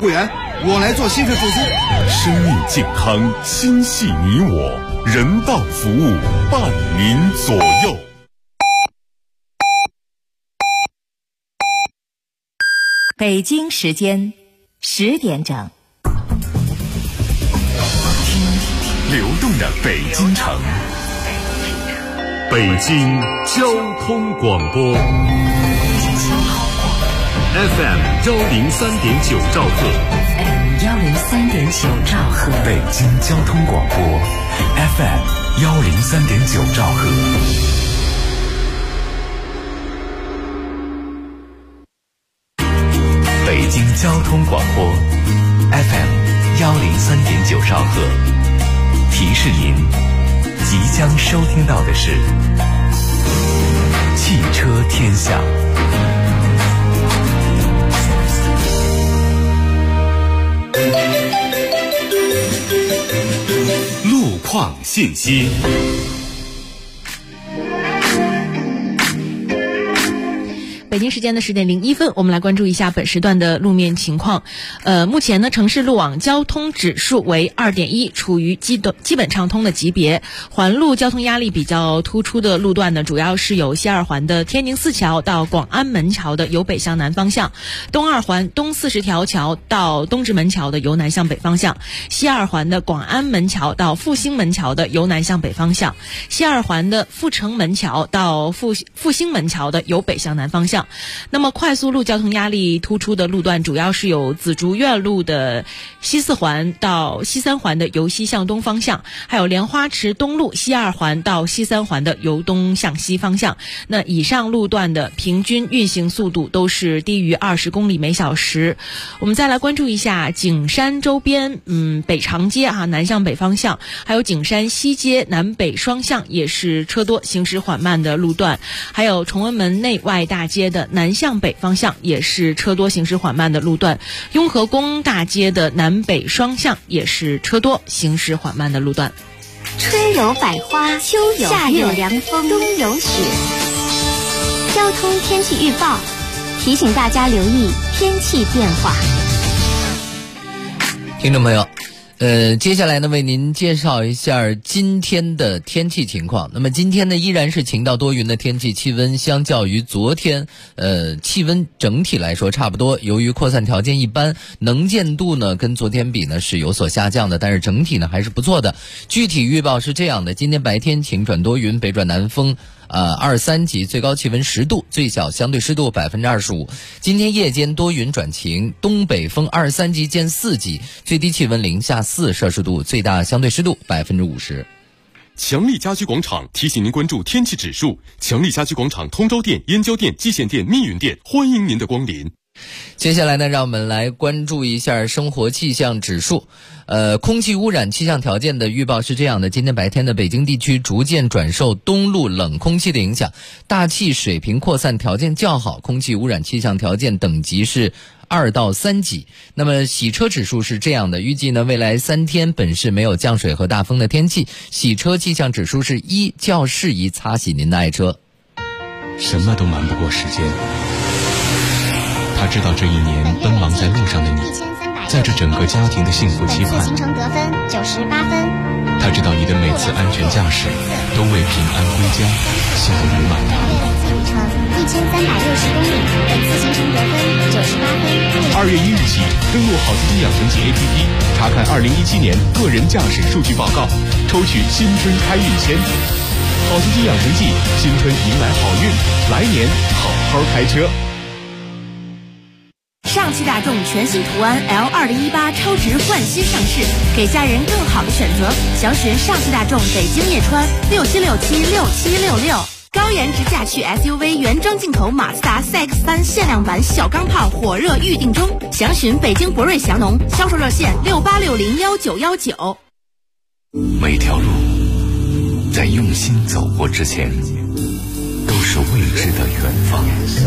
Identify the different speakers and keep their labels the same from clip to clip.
Speaker 1: 雇员，我来做薪水辅助。
Speaker 2: 生命健康，心系你我，人道服务伴您左右。
Speaker 3: 北京时间10点整，
Speaker 2: 流动的北京城，北京交通广播 FM 103.9兆赫，
Speaker 3: 103.9兆赫，
Speaker 2: 北京交通广播 FM 103.9兆赫。北京交通广播 FM 103.9兆赫，提示您即将收听到的是汽车天下。路况信息。
Speaker 4: 北京时间的10点01分，我们来关注一下本时段的路面情况。目前呢，城市路网交通指数为2.1，处于基本畅通的级别。环路交通压力比较突出的路段呢，主要是有西二环的天宁寺桥到广安门桥的由北向南方向，东二环东40条桥到东直门桥的由南向北方向，西二环的广安门桥到复兴门桥的由南向北方向，西二环的阜成门桥到复兴门桥的由北向南方向。那么快速路交通压力突出的路段主要是有紫竹院路的西4环到西3环的由西向东方向，还有莲花池东路西2环到西3环的由东向西方向。那以上路段的平均运行速度都是低于20公里每小时。我们再来关注一下景山周边北长街南向北方向，还有景山西街南北双向也是车多行驶缓慢的路段，还有崇文门内外大街的南向北方向也是车多行驶缓慢的路段，雍和宫大街的南北双向也是车多行驶缓慢的路段。
Speaker 5: 春有百花，秋有夏有凉风，冬有雪。交通天气预报提醒大家留意天气变化。
Speaker 6: 听众朋友，接下来呢，为您介绍一下今天的天气情况。那么今天呢，依然是晴到多云的天气，气温相较于昨天，气温整体来说差不多。由于扩散条件一般，能见度呢跟昨天比呢是有所下降的，但是整体呢还是不错的。具体预报是这样的：今天白天晴转多云，北转南风。23级，最高气温10度，最小相对湿度25%。今天夜间多云转晴，东北风23级见4级，最低气温零下4摄氏度，最大相对湿度50%。
Speaker 2: 强力家居广场提醒您关注天气指数。强力家居广场通州店、燕郊店、蓟县店、密云店，欢迎您的光临。
Speaker 6: 接下来呢，让我们来关注一下生活气象指数。空气污染气象条件的预报是这样的：今天白天的北京地区逐渐转受东路冷空气的影响，大气水平扩散条件较好，空气污染气象条件等级是2到3级。那么洗车指数是这样的，预计呢未来3天本市没有降水和大风的天气，洗车气象指数是1，较适宜擦洗您的爱车。
Speaker 7: 什么都瞒不过时间，他知道这一年奔忙在路上的你，在这整个家庭的幸福期盼。
Speaker 5: 行程得分98分。
Speaker 7: 他知道你的每次安全驾驶都为平安归家笑语满堂。
Speaker 5: 路程1360公里，本次行程得分98分。
Speaker 7: 2月1日起，登录好司机养成记 APP， 查看2017年个人驾驶数据报告，抽取新春开运签。好司机养成记，新春迎来好运，来年好好开车。
Speaker 3: 上汽大众全新途安 L2018 超值换新上市，给家人更好的选择。详询上汽大众北京叶川67676766。高颜值驾趣 SUV 原装进口马自达 CX-3 限量版小钢炮火热预定中，详询北京博瑞祥农，销售热线68601919。
Speaker 2: 每条路在用心走过之前，都是未知的远方。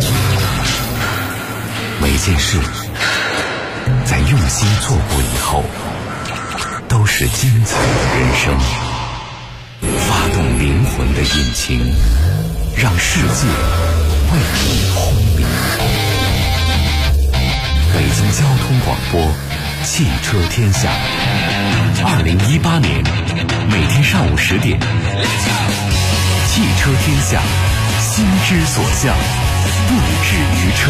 Speaker 2: 每件事在用心做过以后，都是精彩的人生。发动灵魂的引擎，让世界为你轰鸣。北京交通广播，汽车天下。2018年，每天上午10点，汽车天下，心之所向，不止于车。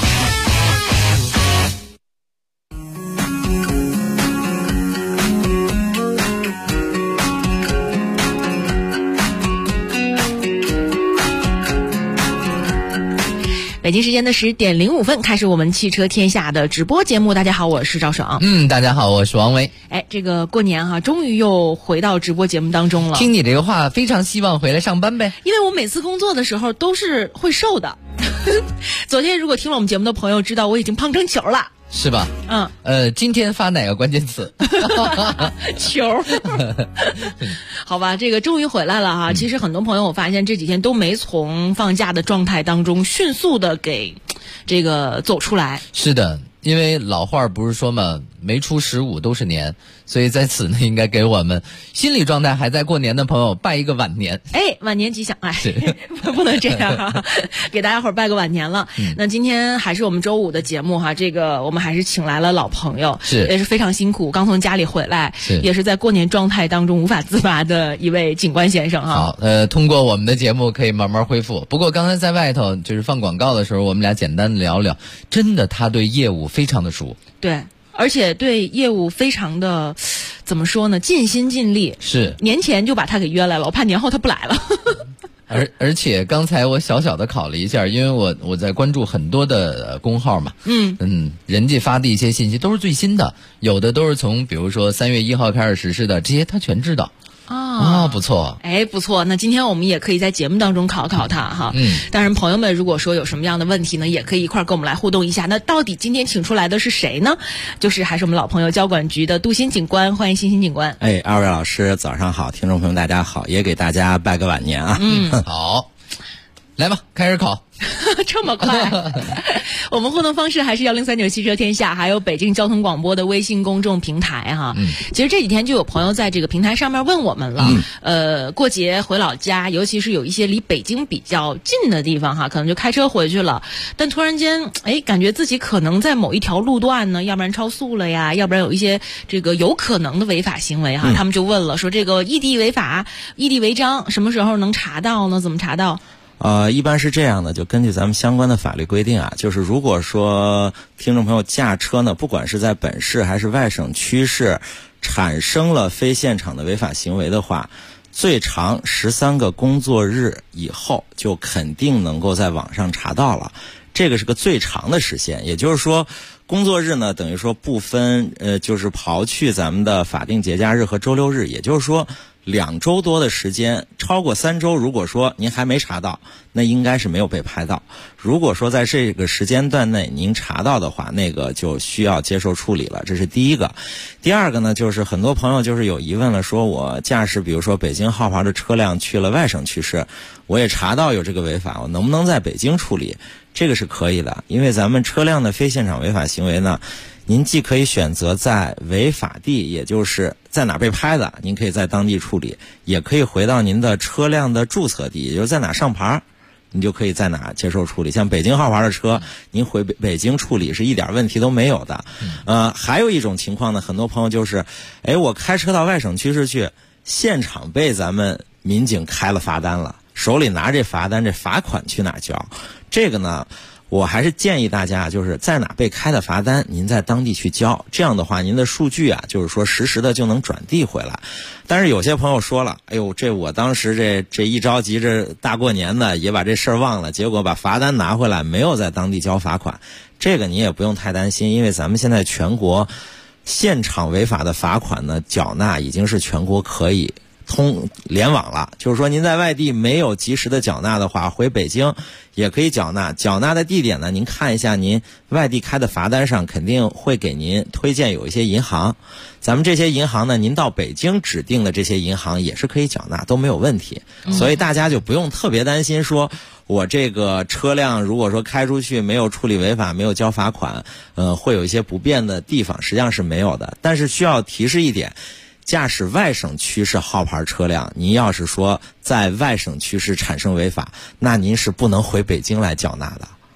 Speaker 4: 北京时间的10点05分，开始我们汽车天下的直播节目。大家好，我是赵爽。
Speaker 6: 大家好，我是王维。
Speaker 4: 这个过年哈，终于又回到直播节目当中了。
Speaker 6: 听你这个话，非常希望回来上班呗。
Speaker 4: 因为我每次工作的时候都是会瘦的。昨天如果听了我们节目的朋友知道，我已经胖成球了。
Speaker 6: 是吧？今天发哪个关键词？
Speaker 4: 球。好吧，这个终于回来了哈。其实很多朋友我发现这几天都没从放假的状态当中迅速的给这个走出来。
Speaker 6: 是的，因为老话不是说嘛，没出15都是年，所以在此呢，应该给我们心理状态还在过年的朋友拜一个晚年。
Speaker 4: 晚年吉祥！不能这样啊，给大家伙儿拜个晚年了。那今天还是我们周5的节目哈，这个我们还是请来了老朋友，也是非常辛苦，刚从家里回来，也是在过年状态当中无法自拔的一位警官先生哈。
Speaker 6: 好，通过我们的节目可以慢慢恢复。不过刚才在外头就是放广告的时候，我们俩简单聊聊，真的他对业务非常的熟。
Speaker 4: 对。而且对业务非常的，怎么说呢？尽心尽力。是年前就把他给约来了，我怕年后他不来了。
Speaker 6: 而且刚才我小小的考了一下，因为我在关注很多的公号嘛，人家发的一些信息都是最新的，有的都是从比如说3月1号开始实施的，这些他全知道。不错。不错。那今天我们也可以在节目当中考考他哈。当然朋友们如果说有什么样的问题呢，也可以一块儿跟我们来互动一下。那到底今天请出来的是谁呢？就是还是我们老朋友交管局的杜鑫警官，欢迎鑫警官。
Speaker 8: 二位老师早上好，听众朋友大家好，也给大家拜个晚年啊。
Speaker 6: 好，来吧，开始考。
Speaker 4: 这么快。我们互动方式还是1039汽车天下，还有北京交通广播的微信公众平台哈。其实这几天就有朋友在这个平台上面问我们了，过节回老家，尤其是有一些离北京比较近的地方哈，可能就开车回去了，但突然间感觉自己可能在某一条路段呢，要不然超速了呀，要不然有一些这个有可能的违法行为哈，他们就问了，说这个异地违法、异地违章什么时候能查到呢？怎么查到？
Speaker 8: 一般是这样的，就根据咱们相关的法律规定啊，就是如果说听众朋友驾车呢，不管是在本市还是外省区市产生了非现场的违法行为的话，最长13个工作日以后就肯定能够在网上查到了。这个是个最长的时限，也就是说工作日呢等于说不分就是刨去咱们的法定节假日和周六日，也就是说2周多的时间，超过3周，如果说您还没查到，那应该是没有被拍到。如果说在这个时间段内您查到的话，那个就需要接受处理了，这是第一个。第二个呢，就是很多朋友就是有疑问了，说我驾驶比如说北京号牌的车辆去了外省区市，我也查到有这个违法，我能不能在北京处理？这个是可以的，因为咱们车辆的非现场违法行为呢，您既可以选择在违法地，也就是在哪被拍的，您可以在当地处理，也可以回到您的车辆的注册地，也就是在哪上牌，你就可以在哪接受处理。像北京号牌的车，您回北京处理是一点问题都没有的。还有一种情况呢，很多朋友就是，我开车到外省区市去，现场被咱们民警开了罚单了，手里拿这罚单，这罚款去哪交？这个呢，我还是建议大家，就是在哪被开的罚单，您在当地去交，这样的话您的数据啊，就是说实时的就能转递回来。但是有些朋友说了，这我当时这一着急，这大过年的也把这事儿忘了，结果把罚单拿回来，没有在当地交罚款。这个你也不用太担心，因为咱们现在全国现场违法的罚款呢，缴纳已经是全国可以通联网了，就是说您在外地没有及时的缴纳的话，回北京也可以缴纳。缴纳的地点呢，您看一下您外地开的罚单上肯定会给您推荐有一些银行，咱们这些银行呢，您到北京指定的这些银行也是可以缴纳，都没有问题。所以大家就不用特别担心说我这个车辆如果说开出去没有处理违法，没有交罚款，会有一些不便的地方，实际上是没有的。但是需要提示一点，驾驶外省区市号牌车辆，您要是说在外省区市产生违法，那您是不能回北京来缴纳的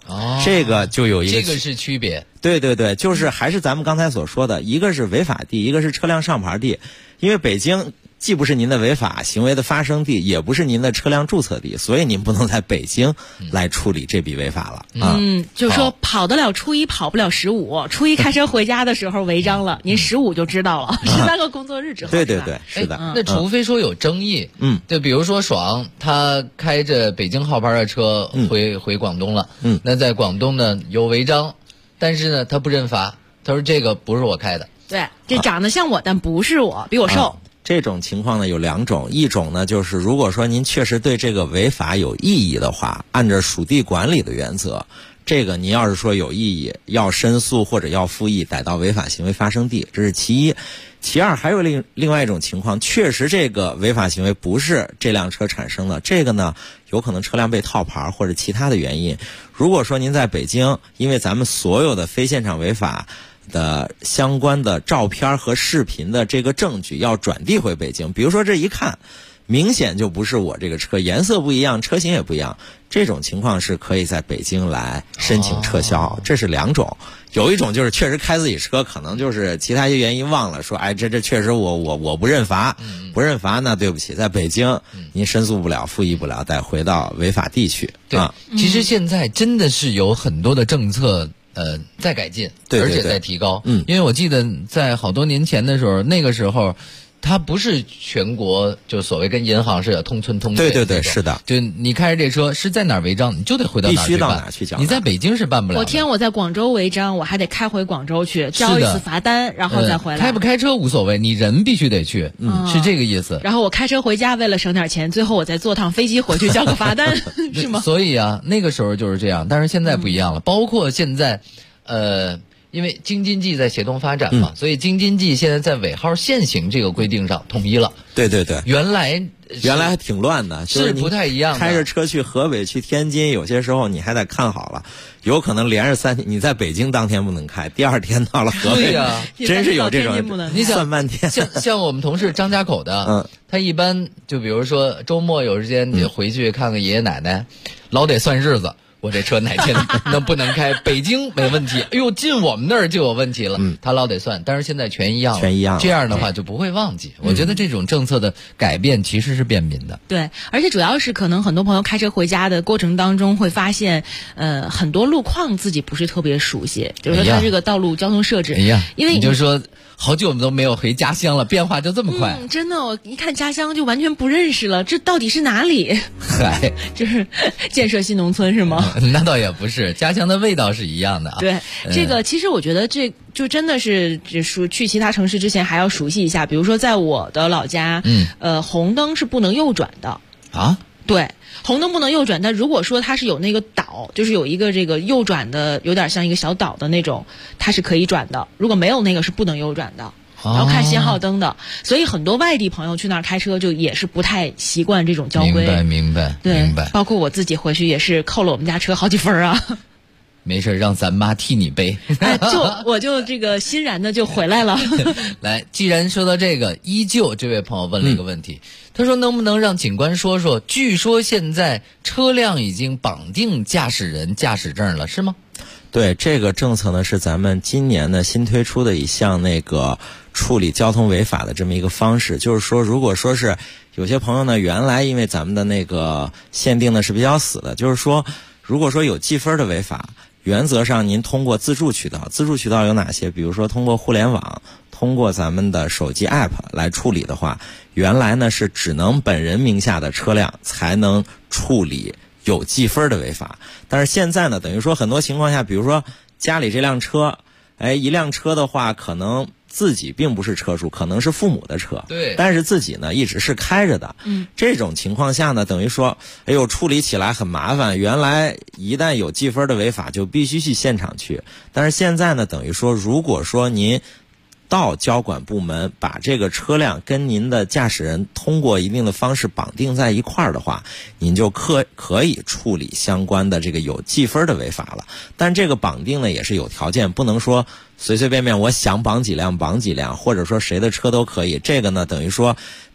Speaker 8: 这个就有一个
Speaker 6: 这个是区别。
Speaker 8: 对对对，就是还是咱们刚才所说的，一个是违法地，一个是车辆上牌地。因为北京既不是您的违法行为的发生地，也不是您的车辆注册地，所以您不能在北京来处理这笔违法了。
Speaker 4: 就是说跑得了初一，跑不了15。初一开车回家的时候违章了，您15就知道了，13个工作日之后。
Speaker 8: 对对对，是的。
Speaker 6: 那除非说有争议，就比如说爽他开着北京号牌的车回广东了，那在广东呢有违章，但是呢他不认罚，他说这个不是我开的。
Speaker 4: 对，这长得像我，但不是我，比我瘦。
Speaker 8: 这种情况呢有2种，一种呢就是如果说您确实对这个违法有异议的话，按照属地管理的原则，这个您要是说有异议，要申诉或者要复议，逮到违法行为发生地，这是其一。其二，还有另外一种情况，确实这个违法行为不是这辆车产生的，这个呢有可能车辆被套牌或者其他的原因。如果说您在北京，因为咱们所有的非现场违法的相关的照片和视频的这个证据要转递回北京，比如说这一看明显就不是我这个车，颜色不一样，车型也不一样，这种情况是可以在北京来申请撤销。这是2种。有一种就是确实开自己车，可能就是其他一些原因忘了说，这确实我不认罚，不认罚那对不起，在北京您申诉不了，复议不了，得回到违法地去。
Speaker 6: 对，其实现在真的是有很多的政策在改进，
Speaker 8: 对对对，
Speaker 6: 而且在提高。因为我记得在好多年前的时候，那个时候它不是全国就所谓跟银行似的通村通水。
Speaker 8: 对对对，是的。
Speaker 6: 就你开着这车是在哪儿违章，你就得回到哪儿去办，
Speaker 8: 必须到哪儿去缴。
Speaker 6: 你在北京是办不了的。
Speaker 4: 昨天我在广州违章，我还得开回广州去交一次罚单，然后再回来。
Speaker 6: 开不开车无所谓，你人必须得去，是这个意思。
Speaker 4: 然后我开车回家，为了省点钱，最后我再坐趟飞机回去交个罚单，是吗？
Speaker 6: 所以啊，那个时候就是这样，但是现在不一样了。包括现在，因为京津冀在协同发展嘛，所以京津冀现在在尾号限行这个规定上统一了。
Speaker 8: 对对对，
Speaker 6: 原来
Speaker 8: 还挺乱的，
Speaker 6: 是不太一样的。
Speaker 8: 开着车去河北、去天津，有些时候你还得看好了，有可能连着3天，你在北京当天不能开，第2天到了河北，真是有这种。
Speaker 6: 你想
Speaker 8: 算半天。
Speaker 6: 像我们同事张家口的，他一般就比如说周末有时间得回去看看爷爷奶奶，老得算日子。我这车哪天能不能开？北京没问题，哎呦，进我们那儿就有问题了。他老得算，但是现在全一样了。这样的话就不会忘记。我觉得这种政策的改变其实是便民的。
Speaker 4: 对，而且主要是可能很多朋友开车回家的过程当中会发现，很多路况自己不是特别熟悉，就是说它这个道路交通设置，因为
Speaker 6: 你就说好久都没有回家乡了，变化就这么快。
Speaker 4: 真的，我一看家乡就完全不认识了，这到底是哪里？
Speaker 6: 嗨，
Speaker 4: 就是建设新农村是吗？
Speaker 6: 那倒也不是，家乡的味道是一样的啊。
Speaker 4: 对，这个其实我觉得这就真的是去其他城市之前还要熟悉一下。比如说在我的老家，红灯是不能右转的
Speaker 6: 啊。
Speaker 4: 对，红灯不能右转，但如果说它是有那个岛，就是有一个这个右转的，有点像一个小岛的那种，它是可以转的。如果没有那个是不能右转的。然后看信号灯的，所以很多外地朋友去那儿开车就也是不太习惯这种交规。
Speaker 6: 明白。
Speaker 4: 对，包括我自己回去也是扣了我们家车好几分啊。
Speaker 6: 没事，让咱妈替你背。
Speaker 4: 我就这个欣然的就回来了。
Speaker 6: 来，既然说到这个，依旧这位朋友问了一个问题，他说能不能让警官说说？据说现在车辆已经绑定驾驶人驾驶证了，是吗？
Speaker 8: 对，这个政策呢是咱们今年呢新推出的一项那个处理交通违法的这么一个方式，就是说如果说是有些朋友呢原来因为咱们的那个限定呢是比较死的，就是说如果说有记分的违法，原则上您通过自助渠道有哪些？比如说通过互联网，通过咱们的手机 app 来处理的话，原来呢是只能本人名下的车辆才能处理有记分的违法，但是现在呢，等于说很多情况下，比如说家里这辆车，一辆车的话，可能自己并不是车主，可能是父母的车，
Speaker 6: 对，
Speaker 8: 但是自己呢一直是开着的，这种情况下呢，等于说，处理起来很麻烦。原来一旦有记分的违法，就必须去现场去，但是现在呢，等于说，如果说您到交管部门把这个车辆跟您的驾驶人通过一定的方式绑定在一块儿的话，您就可以处理相关的这个有记分的违法了。但这个绑定呢也是有条件，不能说随随便便我想绑几辆，或者说谁的车都可以。这个呢等于说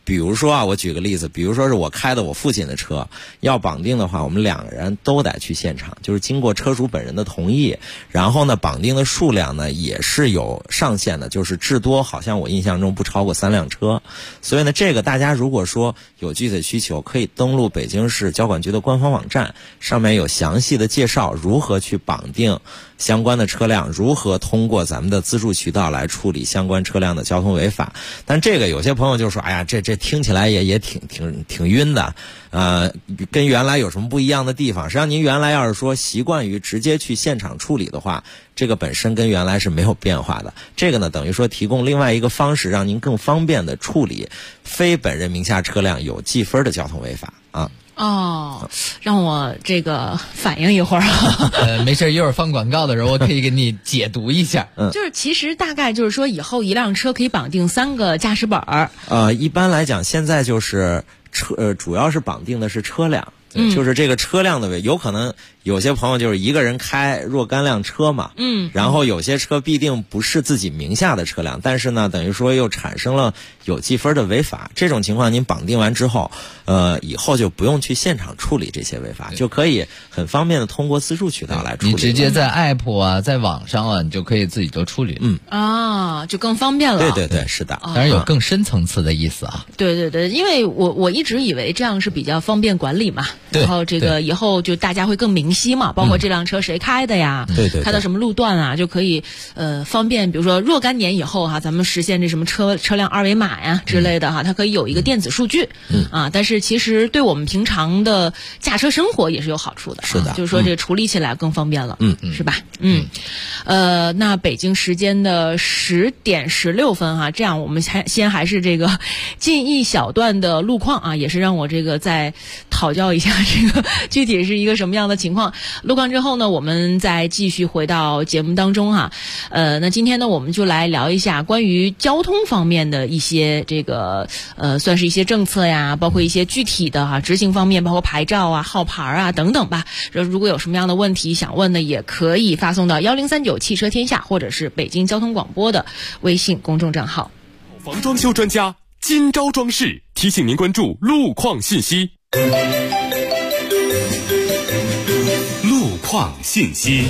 Speaker 8: 比如说啊，我举个例子，比如说是我开的我父亲的车，要绑定的话，我们2个人都得去现场，就是经过车主本人的同意，然后呢，绑定的数量呢也是有上限的，就是至多好像我印象中不超过3辆车。所以呢，这个大家如果说有具体的需求，可以登录北京市交管局的官方网站，上面有详细的介绍如何去绑定相关的车辆，如何通过咱们的自助渠道来处理相关车辆的交通违法。但这个有些朋友就说，哎呀，这听起来也挺晕的，跟原来有什么不一样的地方？实际上您原来要是说习惯于直接去现场处理的话，这个本身跟原来是没有变化的。这个呢，等于说提供另外一个方式，让您更方便的处理非本人名下车辆有记分的交通违法啊。
Speaker 4: 哦，让我这个反应一会儿。
Speaker 6: 没事，一会儿放广告的时候，我可以给你解读一下。
Speaker 4: 就是其实大概就是说，以后一辆车可以绑定3个驾驶本儿。
Speaker 8: 一般来讲，现在就是主要是绑定的是车辆。就是这个车辆的有可能有些朋友就是一个人开若干辆车嘛，然后有些车必定不是自己名下的车辆，但是呢，等于说又产生了有记分的违法，这种情况您绑定完之后，以后就不用去现场处理这些违法，就可以很方便的通过自助渠道来处理。
Speaker 6: 你直接在 app 啊，在网上啊，你就可以自己就处理。
Speaker 4: 就更方便了。
Speaker 8: 对，是的。
Speaker 6: 当然有更深层次的意思啊。
Speaker 4: 对，因为我一直以为这样是比较方便管理嘛。然后这个以后就大家会更明晰嘛，包括这辆车谁开的呀，开到什么路段啊，就可以方便，比如说若干年以后哈，咱们实现这什么车辆2维码呀之类的哈，它可以有一个电子数据。但是其实对我们平常的驾车生活也是有好处的。
Speaker 8: 是的，
Speaker 4: 就是说这个处理起来更方便了。是吧？那北京时间的10点16分哈，这样我们先还是这个近一小段的路况啊，也是让我这个再讨教一下这个具体是一个什么样的情况。路况之后呢，我们再继续回到节目当中哈。那今天呢，我们就来聊一下关于交通方面的一些这个算是一些政策呀，包括一些具体的执行方面，包括牌照啊、号牌啊等等吧。如果有什么样的问题想问的，也可以发送到1039汽车天下或者是北京交通广播的微信公众账号。
Speaker 7: 房装修专家今朝装饰提醒您关注路况信息。路况信息。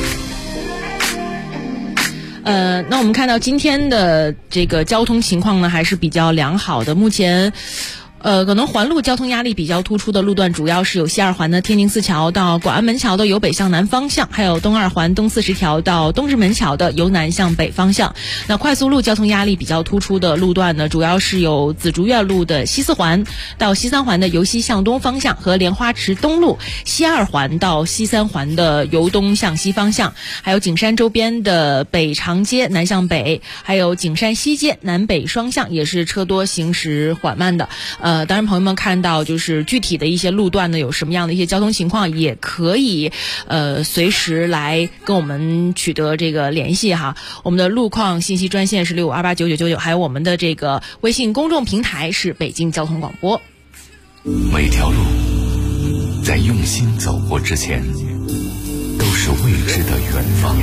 Speaker 4: 那我们看到今天的这个交通情况呢，还是比较良好的。目前可能环路交通压力比较突出的路段，主要是有西2环的天宁寺桥到广安门桥的由北向南方向，还有东2环东40条到东直门桥的由南向北方向。那快速路交通压力比较突出的路段呢，主要是有紫竹院路的西4环到西3环的由西向东方向，和莲花池东路西2环到西3环的由东向西方向，还有景山周边的北长街南向北，还有景山西街南北双向也是车多行驶缓慢的。当然朋友们看到就是具体的一些路段呢有什么样的一些交通情况，也可以随时来跟我们取得这个联系哈。我们的路况信息专线是65289999，还有我们的这个微信公众平台是北京交通广播。
Speaker 2: 每条路在用心走过之前，都是未知的远方。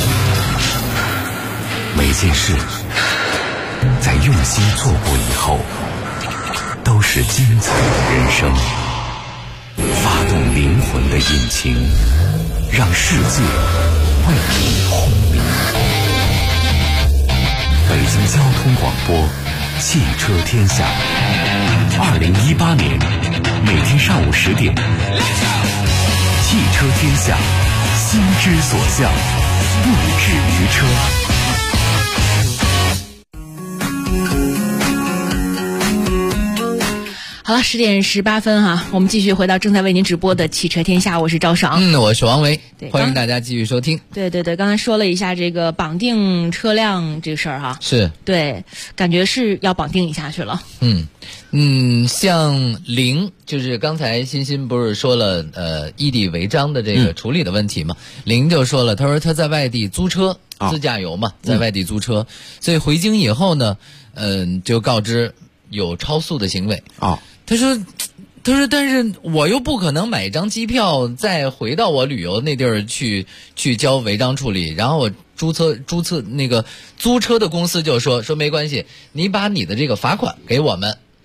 Speaker 2: 每件事在用心做过以后，都是精彩的人生。发动灵魂的引擎，让世界为你轰鸣。北京交通广播，汽车天下。2018年每天上午10点，汽车天下，心之所向，不止于车。
Speaker 4: 好了，10点18分哈，我们继续回到正在为您直播的汽车天下，我是赵爽。
Speaker 6: 我是王维，欢迎大家继续收听。
Speaker 4: 对，刚才说了一下这个绑定车辆这个事儿哈，
Speaker 6: 是
Speaker 4: 对，感觉是要绑定一下去了。
Speaker 6: 像零就是刚才欣欣不是说了异地违章的这个处理的问题嘛？零就说了，他说他在外地租车，自驾游嘛，在外地租车，所以回京以后呢，就告知有超速的行为。他说，但是我又不可能买一张机票再回到我旅游那地儿去交违章处理，然后我注册那个租车的公司就说没关系，你把你的这个罚款给我们，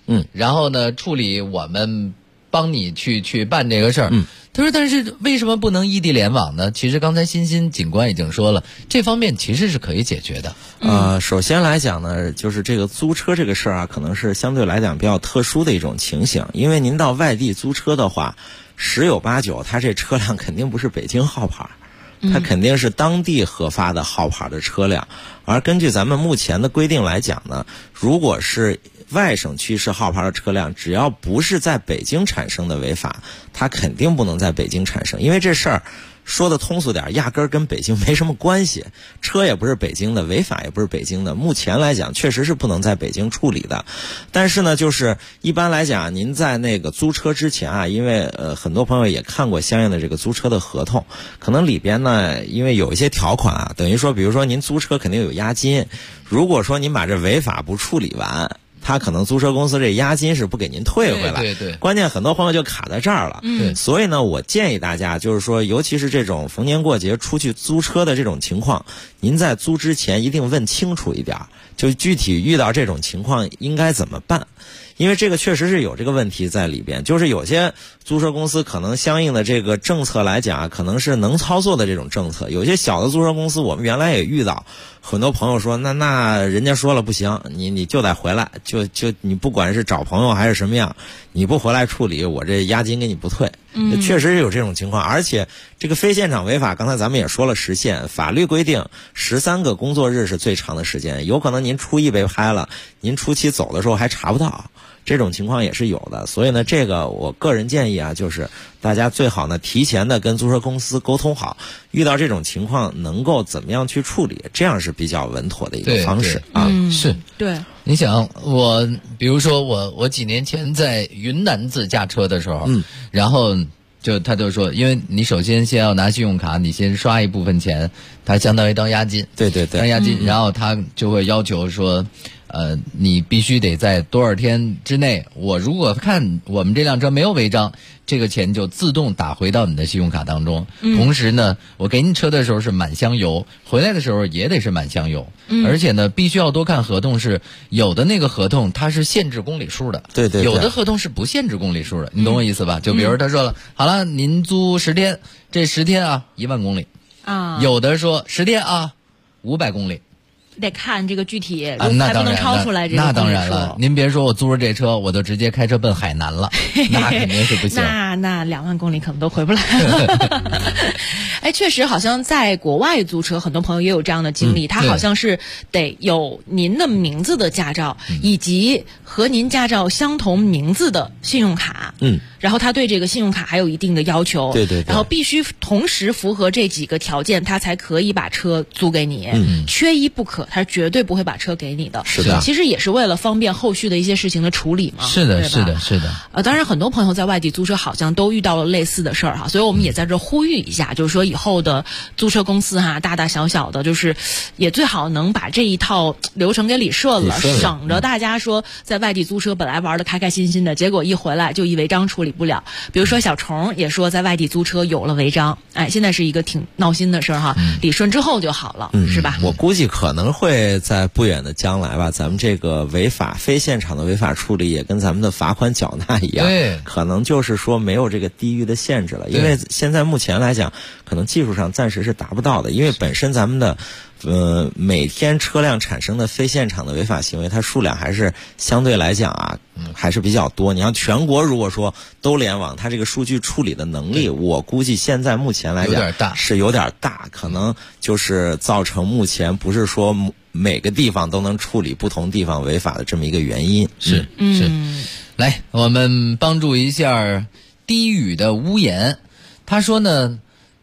Speaker 6: 然后呢处理我们帮你去办这个事儿。他说但是为什么不能异地联网呢？其实刚才欣欣警官已经说了，这方面其实是可以解决的。
Speaker 8: 首先来讲呢，就是这个租车这个事儿啊，可能是相对来讲比较特殊的一种情形，因为您到外地租车的话，十有八九他这车辆肯定不是北京号牌，它肯定是当地核发的号牌的车辆。而根据咱们目前的规定来讲呢，如果是外省区市号牌的车辆，只要不是在北京产生的违法，它肯定不能在北京产生，因为这事儿说的通俗点，压根儿跟北京没什么关系，车也不是北京的，违法也不是北京的，目前来讲确实是不能在北京处理的。但是呢，就是一般来讲，您在那个租车之前啊，因为很多朋友也看过相应的这个租车的合同，可能里边呢，因为有一些条款啊，等于说比如说您租车肯定有押金，如果说您把这违法不处理完，他可能租车公司这押金是不给您退回来，
Speaker 6: 对，
Speaker 8: 关键很多朋友就卡在这儿了。所以呢，我建议大家就是说，尤其是这种逢年过节出去租车的这种情况，您在租之前一定问清楚一点，就具体遇到这种情况应该怎么办。因为这个确实是有这个问题在里边，就是有些租车公司可能相应的这个政策来讲，可能是能操作的这种政策。有些小的租车公司，我们原来也遇到，很多朋友说，那人家说了不行，你就得回来，就你不管是找朋友还是什么样，你不回来处理，我这押金给你不退。确实有这种情况，而且这个非现场违法，刚才咱们也说了时限，法律规定13个工作日是最长的时间，有可能您初一被拍了，您初七走的时候还查不到。这种情况也是有的，所以呢，这个我个人建议啊，就是大家最好呢提前的跟租车公司沟通好，遇到这种情况能够怎么样去处理，这样是比较稳妥的一个方式啊。
Speaker 6: 是，
Speaker 4: 对。
Speaker 6: 你想比如说我几年前在云南自驾车的时候，然后他就说，因为你首先先要拿信用卡，你先刷一部分钱，它相当于当押金，
Speaker 8: 对，
Speaker 6: 当押金，然后他就会要求说。你必须得在多少天之内，我如果看我们这辆车没有违章，这个钱就自动打回到你的信用卡当中。同时呢，我给你车的时候是满箱油，回来的时候也得是满箱油。而且呢，必须要多看合同，是有的那个合同它是限制公里数的，
Speaker 8: 对，
Speaker 6: 有的合同是不限制公里数的，你懂我意思吧？就比如他说了，好了，您租10天，这10天啊1万公里
Speaker 4: 啊，
Speaker 6: 有的说10天啊500公里。
Speaker 4: 得看这个具体，
Speaker 6: 还
Speaker 4: 不能超出来这个。
Speaker 6: 那当然了，您别说我租着这车，我就直接开车奔海南了，那肯定是不行。
Speaker 4: 那2万公里可能都回不来了。哎，确实，好像在国外租车，很多朋友也有这样的经历。他好像是得有您的名字的驾照，以及和您驾照相同名字的信用卡。然后他对这个信用卡还有一定的要求。
Speaker 8: 对。
Speaker 4: 然后必须同时符合这几个条件，他才可以把车租给你。缺一不可。他是绝对不会把车给你的。
Speaker 8: 是的，
Speaker 4: 其实也是为了方便后续的一些事情的处理嘛。
Speaker 6: 是的。
Speaker 4: 当然很多朋友在外地租车好像都遇到了类似的事儿哈，所以我们也在这呼吁一下，就是说以后的租车公司哈，大大小小的，就是也最好能把这一套流程给理顺了，省着大家说在外地租车本来玩的开开心心的，结果一回来就一违章处理不了。比如说小虫也说在外地租车有了违章，哎，现在是一个挺闹心的事儿哈，理顺之后就好了，是吧？
Speaker 8: 我估计可能会在不远的将来吧，咱们这个违法非现场的违法处理也跟咱们的罚款缴纳一样，
Speaker 6: 对，
Speaker 8: 可能就是说没有这个地域的限制了，因为现在目前来讲，可能技术上暂时是达不到的，因为本身咱们的每天车辆产生的非现场的违法行为，它数量还是相对来讲啊，还是比较多。你像全国如果说都联网，它这个数据处理的能力，我估计现在目前来讲是有点大，可能就是造成目前不是说每个地方都能处理不同地方违法的这么一个原因。
Speaker 6: 是。来，我们帮助一下低语的屋檐。他说呢，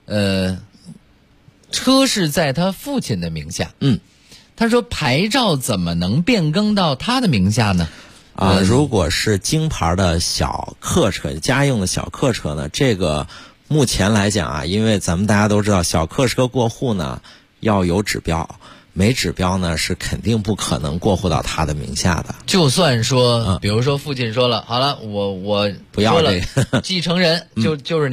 Speaker 6: 车是在他父亲的名下。他说牌照怎么能变更到他的名下呢？
Speaker 8: 如果是京牌的小客车，家用的小客车呢，这个目前来讲啊，因为咱们大家都知道，小客车过户呢要有指标，没指标呢是肯定不可能过户到他的名下的。
Speaker 6: 就算说，比如说父亲说了，好了，我
Speaker 8: 不要这
Speaker 6: 个继承人就是你。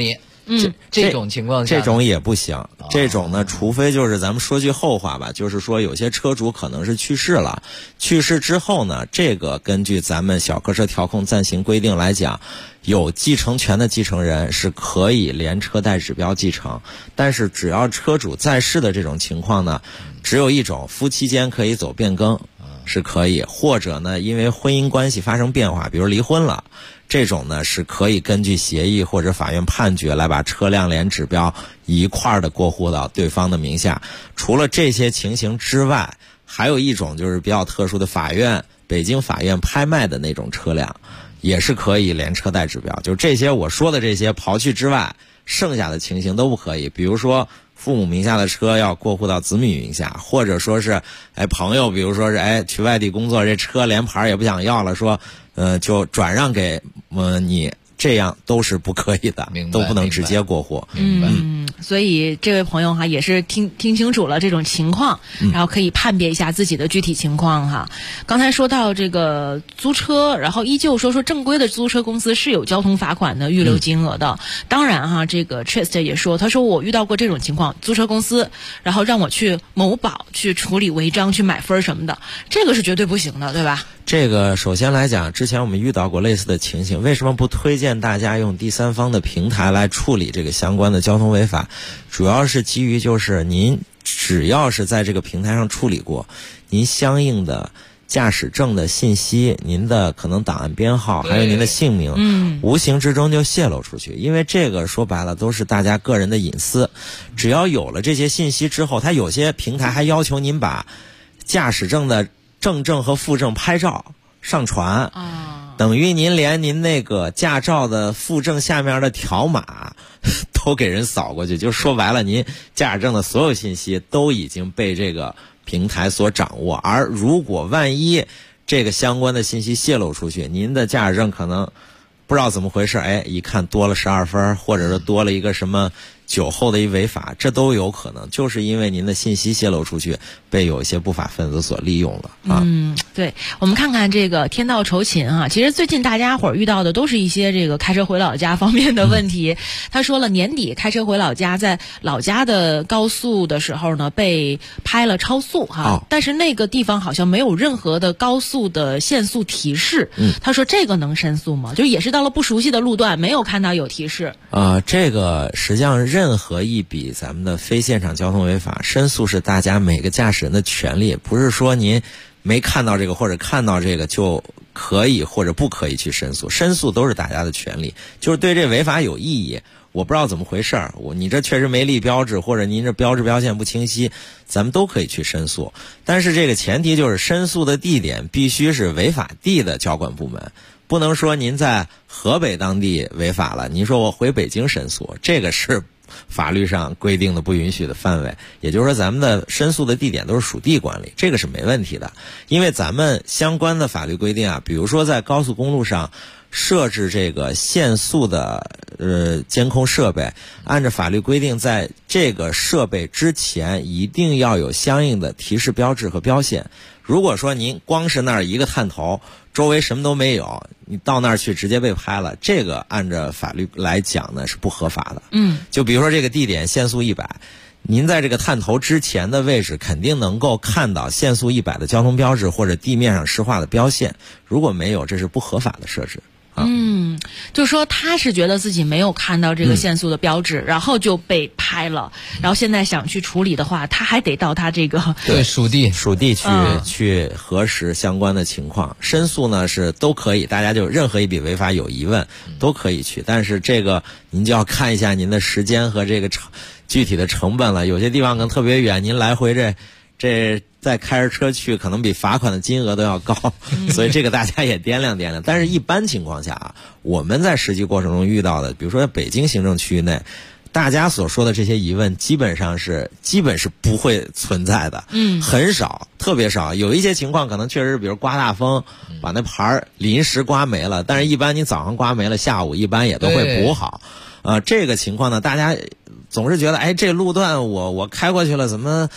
Speaker 6: 这种情况下，
Speaker 8: 这种也不行。这种呢，除非就是咱们说句后话吧，就是说有些车主可能是去世了，去世之后呢，这个根据咱们小客车调控暂行规定来讲，有继承权的继承人是可以连车带指标继承，但是只要车主在世的这种情况呢，只有一种，夫妻间可以走变更是可以，或者呢因为婚姻关系发生变化，比如离婚了，这种呢是可以根据协议或者法院判决来把车辆连指标一块儿的过户到对方的名下。除了这些情形之外，还有一种就是比较特殊的，北京法院拍卖的那种车辆也是可以连车带指标。就这些我说的这些刨去之外，剩下的情形都不可以。比如说父母名下的车要过户到子女名下，或者说是朋友，比如说是去外地工作，这车连牌也不想要了，说就转让给你，这样都是不可以的，都不能直接过户。
Speaker 4: 所以这位朋友哈也是听清楚了这种情况，然后可以判别一下自己的具体情况哈。刚才说到这个租车，然后依旧说正规的租车公司是有交通罚款的预留金额的。当然哈，这个 Trist 也说，他说我遇到过这种情况，租车公司然后让我去某宝去处理违章去买分什么的，这个是绝对不行的，对吧？
Speaker 8: 这个首先来讲，之前我们遇到过类似的情形，为什么不推荐大家用第三方的平台来处理这个相关的交通违法？主要是基于就是您只要是在这个平台上处理过，您相应的驾驶证的信息，您的可能档案编号，还有您的姓名，无形之中就泄露出去。因为这个说白了都是大家个人的隐私，只要有了这些信息之后，它有些平台还要求您把驾驶证的正正和副正拍照上传，等于您连您那个驾照的副正下面的条码都给人扫过去，就说白了，您驾驶证的所有信息都已经被这个平台所掌握。而如果万一这个相关的信息泄露出去，您的驾驶证可能不知道怎么回事，一看多了12分，或者是多了一个什么酒后的一违法，这都有可能，就是因为您的信息泄露出去，被有一些不法分子所利用了啊。
Speaker 4: 对，我们看看这个天道酬勤啊，其实最近大家伙遇到的都是一些这个开车回老家方面的问题。他说了，年底开车回老家，在老家的高速的时候呢，被拍了超速哈，但是那个地方好像没有任何的高速的限速提示。他说这个能申诉吗？就也是到了不熟悉的路段，没有看到有提示。
Speaker 8: 这个实际上任何一笔咱们的非现场交通违法申诉是大家每个驾驶人的权利，不是说您没看到这个或者看到这个就可以或者不可以去申诉，申诉都是大家的权利，就是对这违法有异议，我不知道怎么回事儿，你这确实没立标志，或者您这标志标线不清晰，咱们都可以去申诉。但是这个前提就是申诉的地点必须是违法地的交管部门，不能说您在河北当地违法了，您说我回北京申诉，这个是法律上规定的不允许的范围。也就是说咱们的申诉的地点都是属地管理，这个是没问题的。因为咱们相关的法律规定啊，比如说在高速公路上设置这个限速的监控设备，按照法律规定，在这个设备之前一定要有相应的提示标志和标线。如果说您光是那儿一个探头，周围什么都没有，你到那儿去直接被拍了，这个按照法律来讲呢是不合法的。就比如说这个地点限速100，您在这个探头之前的位置肯定能够看到限速100的交通标志或者地面上实画的标线，如果没有，这是不合法的设置。
Speaker 4: 就是说他是觉得自己没有看到这个限速的标志，然后就被拍了，然后现在想去处理的话，他还得到他这个
Speaker 6: 属地
Speaker 8: 去核实相关的情况。申诉呢是都可以，大家就任何一笔违法有疑问都可以去，但是这个您就要看一下您的时间和这个具体的成本了。有些地方可能特别远，您来回这再开着车去，可能比罚款的金额都要高，所以这个大家也掂量掂量。但是一般情况下啊，我们在实际过程中遇到的，比如说北京行政区域内，大家所说的这些疑问基本是不会存在的，很少，特别少。有一些情况可能确实比如刮大风把那牌临时刮没了，但是一般你早上刮没了，下午一般也都会补好。这个情况呢，大家总是觉得这路段我开过去了，怎么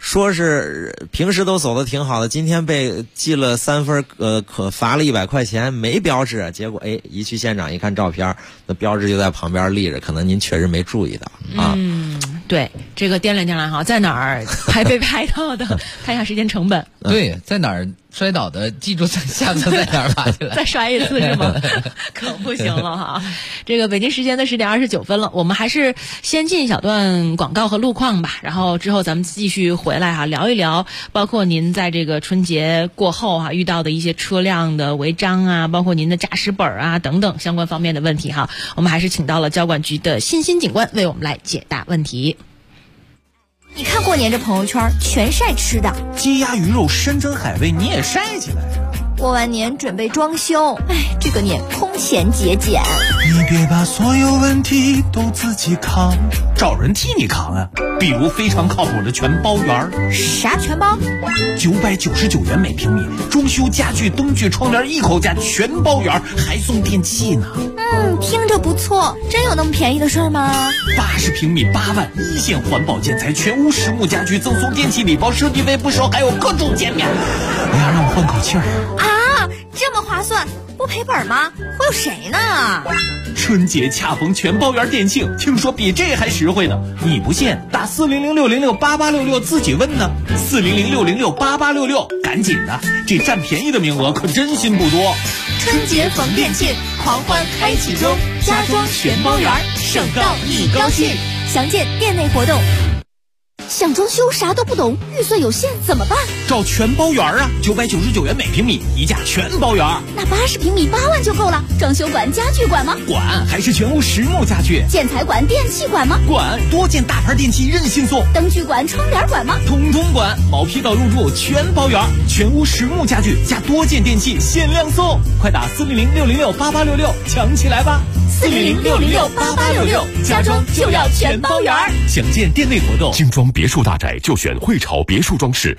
Speaker 8: 说是平时都走的挺好的，今天被记了3分，可罚了100块钱，没标志，结果一去现场一看照片，那标志就在旁边立着，可能您确实没注意到啊。
Speaker 4: 对，这个掂量掂量哈，在哪儿被拍到的，看一下时间成本。
Speaker 6: 对，在哪儿摔倒的，记住下次在哪儿爬起来，
Speaker 4: 再摔一次是吗？可不行了哈。这个北京时间的10点29分了，我们还是先进一小段广告和路况吧，然后之后咱们继续回来哈，聊一聊，包括您在这个春节过后哈遇到的一些车辆的违章啊，包括您的驾驶本啊等等相关方面的问题哈。我们还是请到了交管局的欣欣警官为我们来解答问题。
Speaker 5: 你看过年这朋友圈全晒吃的，
Speaker 9: 鸡鸭鱼肉山珍海味你也晒起来呀。
Speaker 5: 过完年准备装修，这个年空前节俭。
Speaker 9: 你别把所有问题都自己扛，找人替你扛啊。比如非常靠谱的全包园。
Speaker 5: 啥全包
Speaker 9: ？999元每平米，装修家具、灯具、窗帘一口价全包圆，还送电器呢。
Speaker 5: 听着不错，真有那么便宜的事儿吗
Speaker 9: ？80平米8万，1线环保建材，全屋实木家具，赠送电器礼包，设计费不收，还有各种减免。哎呀，让我换口气儿
Speaker 5: 啊！这么划算，不赔本吗？忽悠谁呢？
Speaker 9: 春节恰逢全包圆店庆，听说比这还实惠呢。你不信，打400-606-8866自己问呢。400-606-8866，赶紧的，这占便宜的名额可真心不多。
Speaker 5: 春节逢店庆，狂欢开启中，家装全包圆，省到你高兴。详见店内活动。想装修啥都不懂，预算有限怎么办？
Speaker 9: 找全包圆啊，999元每平米，一价全包圆。
Speaker 5: 那80平米8万就够了。装修管、家具管吗？
Speaker 9: 管，还是全屋实木家具。
Speaker 5: 建材管、电器管吗？
Speaker 9: 管，多件大牌电器任性送。
Speaker 5: 灯具管、窗帘管吗？
Speaker 9: 统统管，毛坯到入住全包圆，全屋实木家具加多件电器限量送，快打400-606-8866抢起来吧。
Speaker 5: 400-606-8866，家装就要全包圆。
Speaker 9: 详见店内活动。
Speaker 7: 精装别墅大宅就选汇潮别墅装饰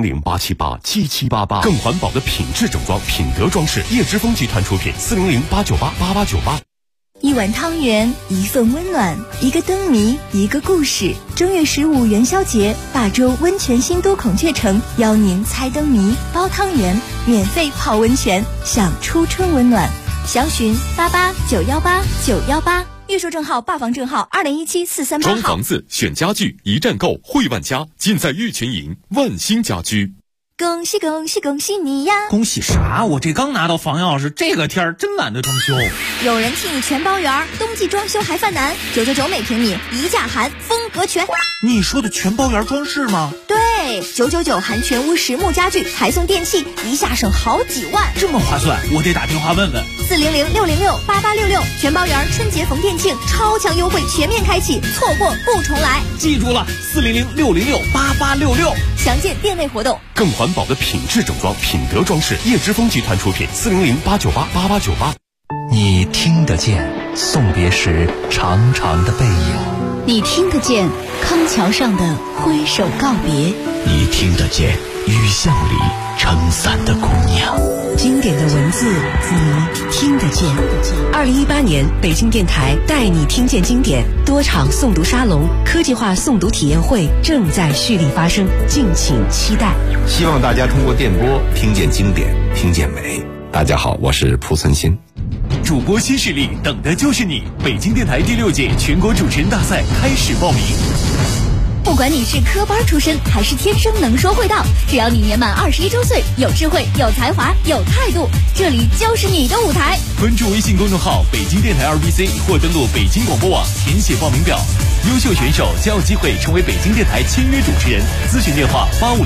Speaker 7: ，400-878-7788，更环保的品质整装，品德装饰，叶之峰集团出品，400-898-8898。
Speaker 5: 一碗汤圆，一份温暖，一个灯谜，一个故事。正月15元宵节，大洲温泉新都孔雀城邀您猜灯谜、包汤圆，免费泡温泉，享初春温暖。详询88918918，预售证号、霸房证号2017-438号。
Speaker 7: 装房子选家具，一站购汇万家，尽在玉泉营万兴家居。
Speaker 5: 恭喜恭喜恭喜你呀！
Speaker 9: 恭喜啥？我这刚拿到房钥匙，这个天儿真懒得装修。
Speaker 5: 有人替你全包圆，冬季装修还犯难，999每平米，一价含风格全。
Speaker 9: 你说的全包圆装饰吗？
Speaker 5: 对，999含全屋实木家具，还送电器，一下省好几万。
Speaker 9: 这么划算，我得打电话问问。
Speaker 5: 400-606-8866，全包圆春节逢店庆，超强优惠全面开启，错过不重来。
Speaker 9: 记住了，400-606-8866，
Speaker 5: 详见店内活动。
Speaker 7: 更环保的品质整装，品德装饰，叶之峰集团出品，400-898-8898。
Speaker 2: 你听得见送别时长长的背影，
Speaker 5: 你听得见康桥上的挥手告别，
Speaker 2: 你听得见雨巷里撑伞的姑娘。
Speaker 10: 经典的文字，你听得见。2018年，北京电台带你听见经典多场诵读沙龙、科技化诵读体验会正在蓄力发生，敬请期待。
Speaker 11: 希望大家通过电波听见经典，听见美。大家好，我是蒲存昕。
Speaker 9: 主播新势力等的就是你！北京电台第6届全国主持人大赛开始报名。
Speaker 5: 不管你是科班出身还是天生能说会道，只要你年满21周岁，有智慧、有才华、有态度，这里就是你的舞台。
Speaker 9: 关注微信公众号北京电台2BC 或登录北京广播网填写报名表，优秀选手将有机会成为北京电台签约主持人。咨询电话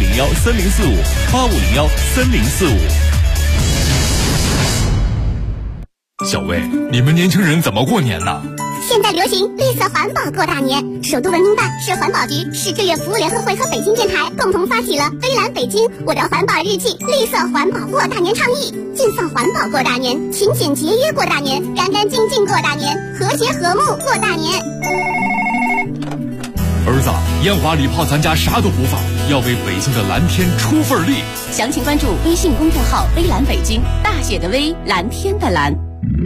Speaker 9: 8501-3045，8501-3045。
Speaker 7: 小魏，你们年轻人怎么过年呢？
Speaker 12: 现在流行绿色环保过大年，首都文明办、市环保局、市志愿服务联合会和北京电台共同发起了飞蓝北京我的环保日记绿色环保过大年倡议，尽放环保过大年，勤俭节约过大年，干干净净过大年，和谐和睦过大年。
Speaker 7: 儿子，烟花礼炮咱家啥都不放，要为北京的蓝天出份力。
Speaker 10: 详情关注微信公众号微蓝北京，大写的微，蓝天的蓝。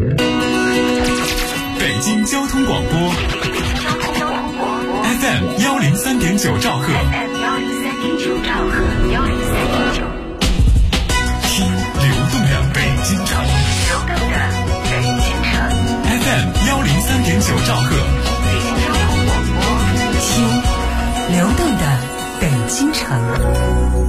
Speaker 7: 北京交通广播 FM 103.9兆赫。
Speaker 10: 地球兆赫103.9，
Speaker 7: 听流动的北京城，
Speaker 10: 流动的北京城
Speaker 7: FM 103.9兆赫，
Speaker 10: 北京交通广播，
Speaker 13: 听流动的北京城。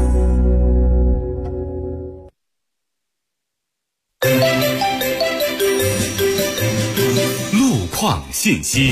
Speaker 7: 路况信息。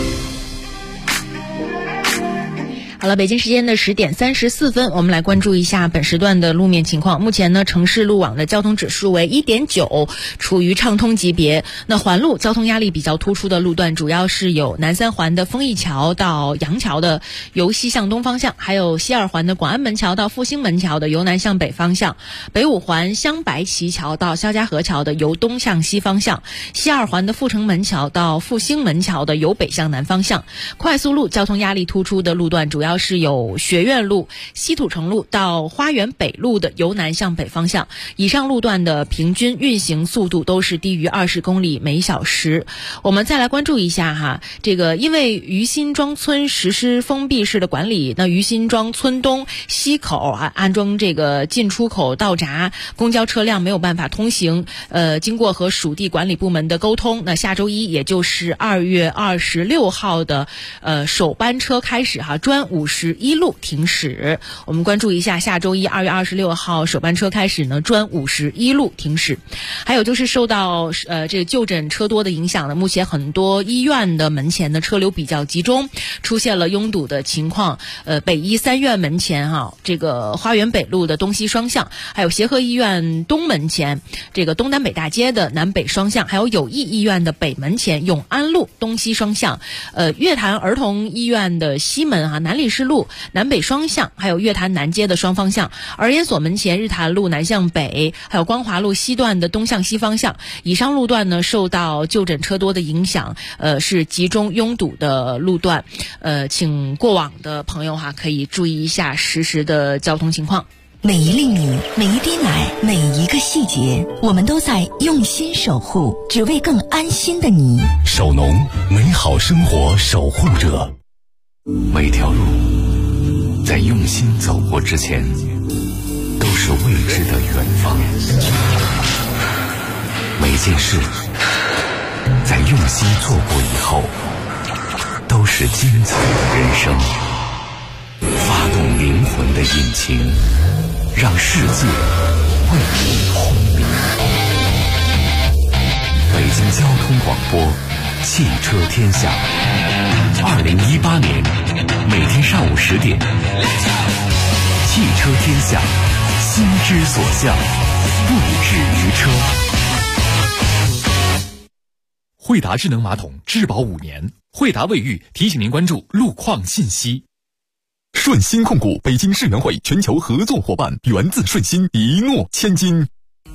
Speaker 4: 好了，北京时间的10点34分，我们来关注一下本时段的路面情况。目前呢，城市路网的交通指数为1.9，处于畅通级别。那环路交通压力比较突出的路段，主要是有南三环的丰益桥到杨桥的由西向东方向，还有西二环的广安门桥到复兴门桥的由南向北方向，北五环湘白旗桥到肖家河桥的由东向西方向，西二环的阜成门桥到复兴门桥的由北向南方向。快速路交通压力突出的路段，主要是有学院路、西土城路到花园北路的由南向北方向，以上路段的平均运行速度都是低于20公里每小时。我们再来关注一下哈，这个因为于新庄村实施封闭式的管理，那于新庄村东西口安装这个进出口道闸，公交车辆没有办法通行。经过和属地管理部门的沟通，那下周一也就是2月26号的首班车开始哈，专51路停驶。我们关注一下下周一2月26号首班车开始呢，专51路停驶。还有就是受到这个就诊车多的影响呢，目前很多医院的门前的车流比较集中，出现了拥堵的情况。北医3院门前这个花园北路的东西双向，还有协和医院东门前这个东单北大街的南北双向，还有友谊医院的北门前永安路东西双向，乐坛儿童医院的西门南礼士路南北双向，还有乐坛南街的双方向，儿研所门前日坛路南向北，还有光华路西段的东向西方向。以上路段呢，受到就诊车多的影响，是集中拥堵的路段。请过往的朋友可以注意一下实时的交通情况。
Speaker 13: 每一粒米，每一滴奶，每一个细节，我们都在用心守护，只为更安心的你。
Speaker 7: 守农，美好生活守护者。
Speaker 2: 每条路在用心走过之前，都是未知的远方。每件事在用心做过以后，都是精彩的人生。发动灵魂的引擎，让世界为你轰鸣。北京交通广播，汽车天下。2018年每天上午10点，汽车天下，心之所向，不止于车。
Speaker 7: 惠达智能马桶质保5年，惠达卫浴提醒您关注路况信息。顺鑫控股北京世园会全球合作伙伴，源自顺鑫，一诺千金。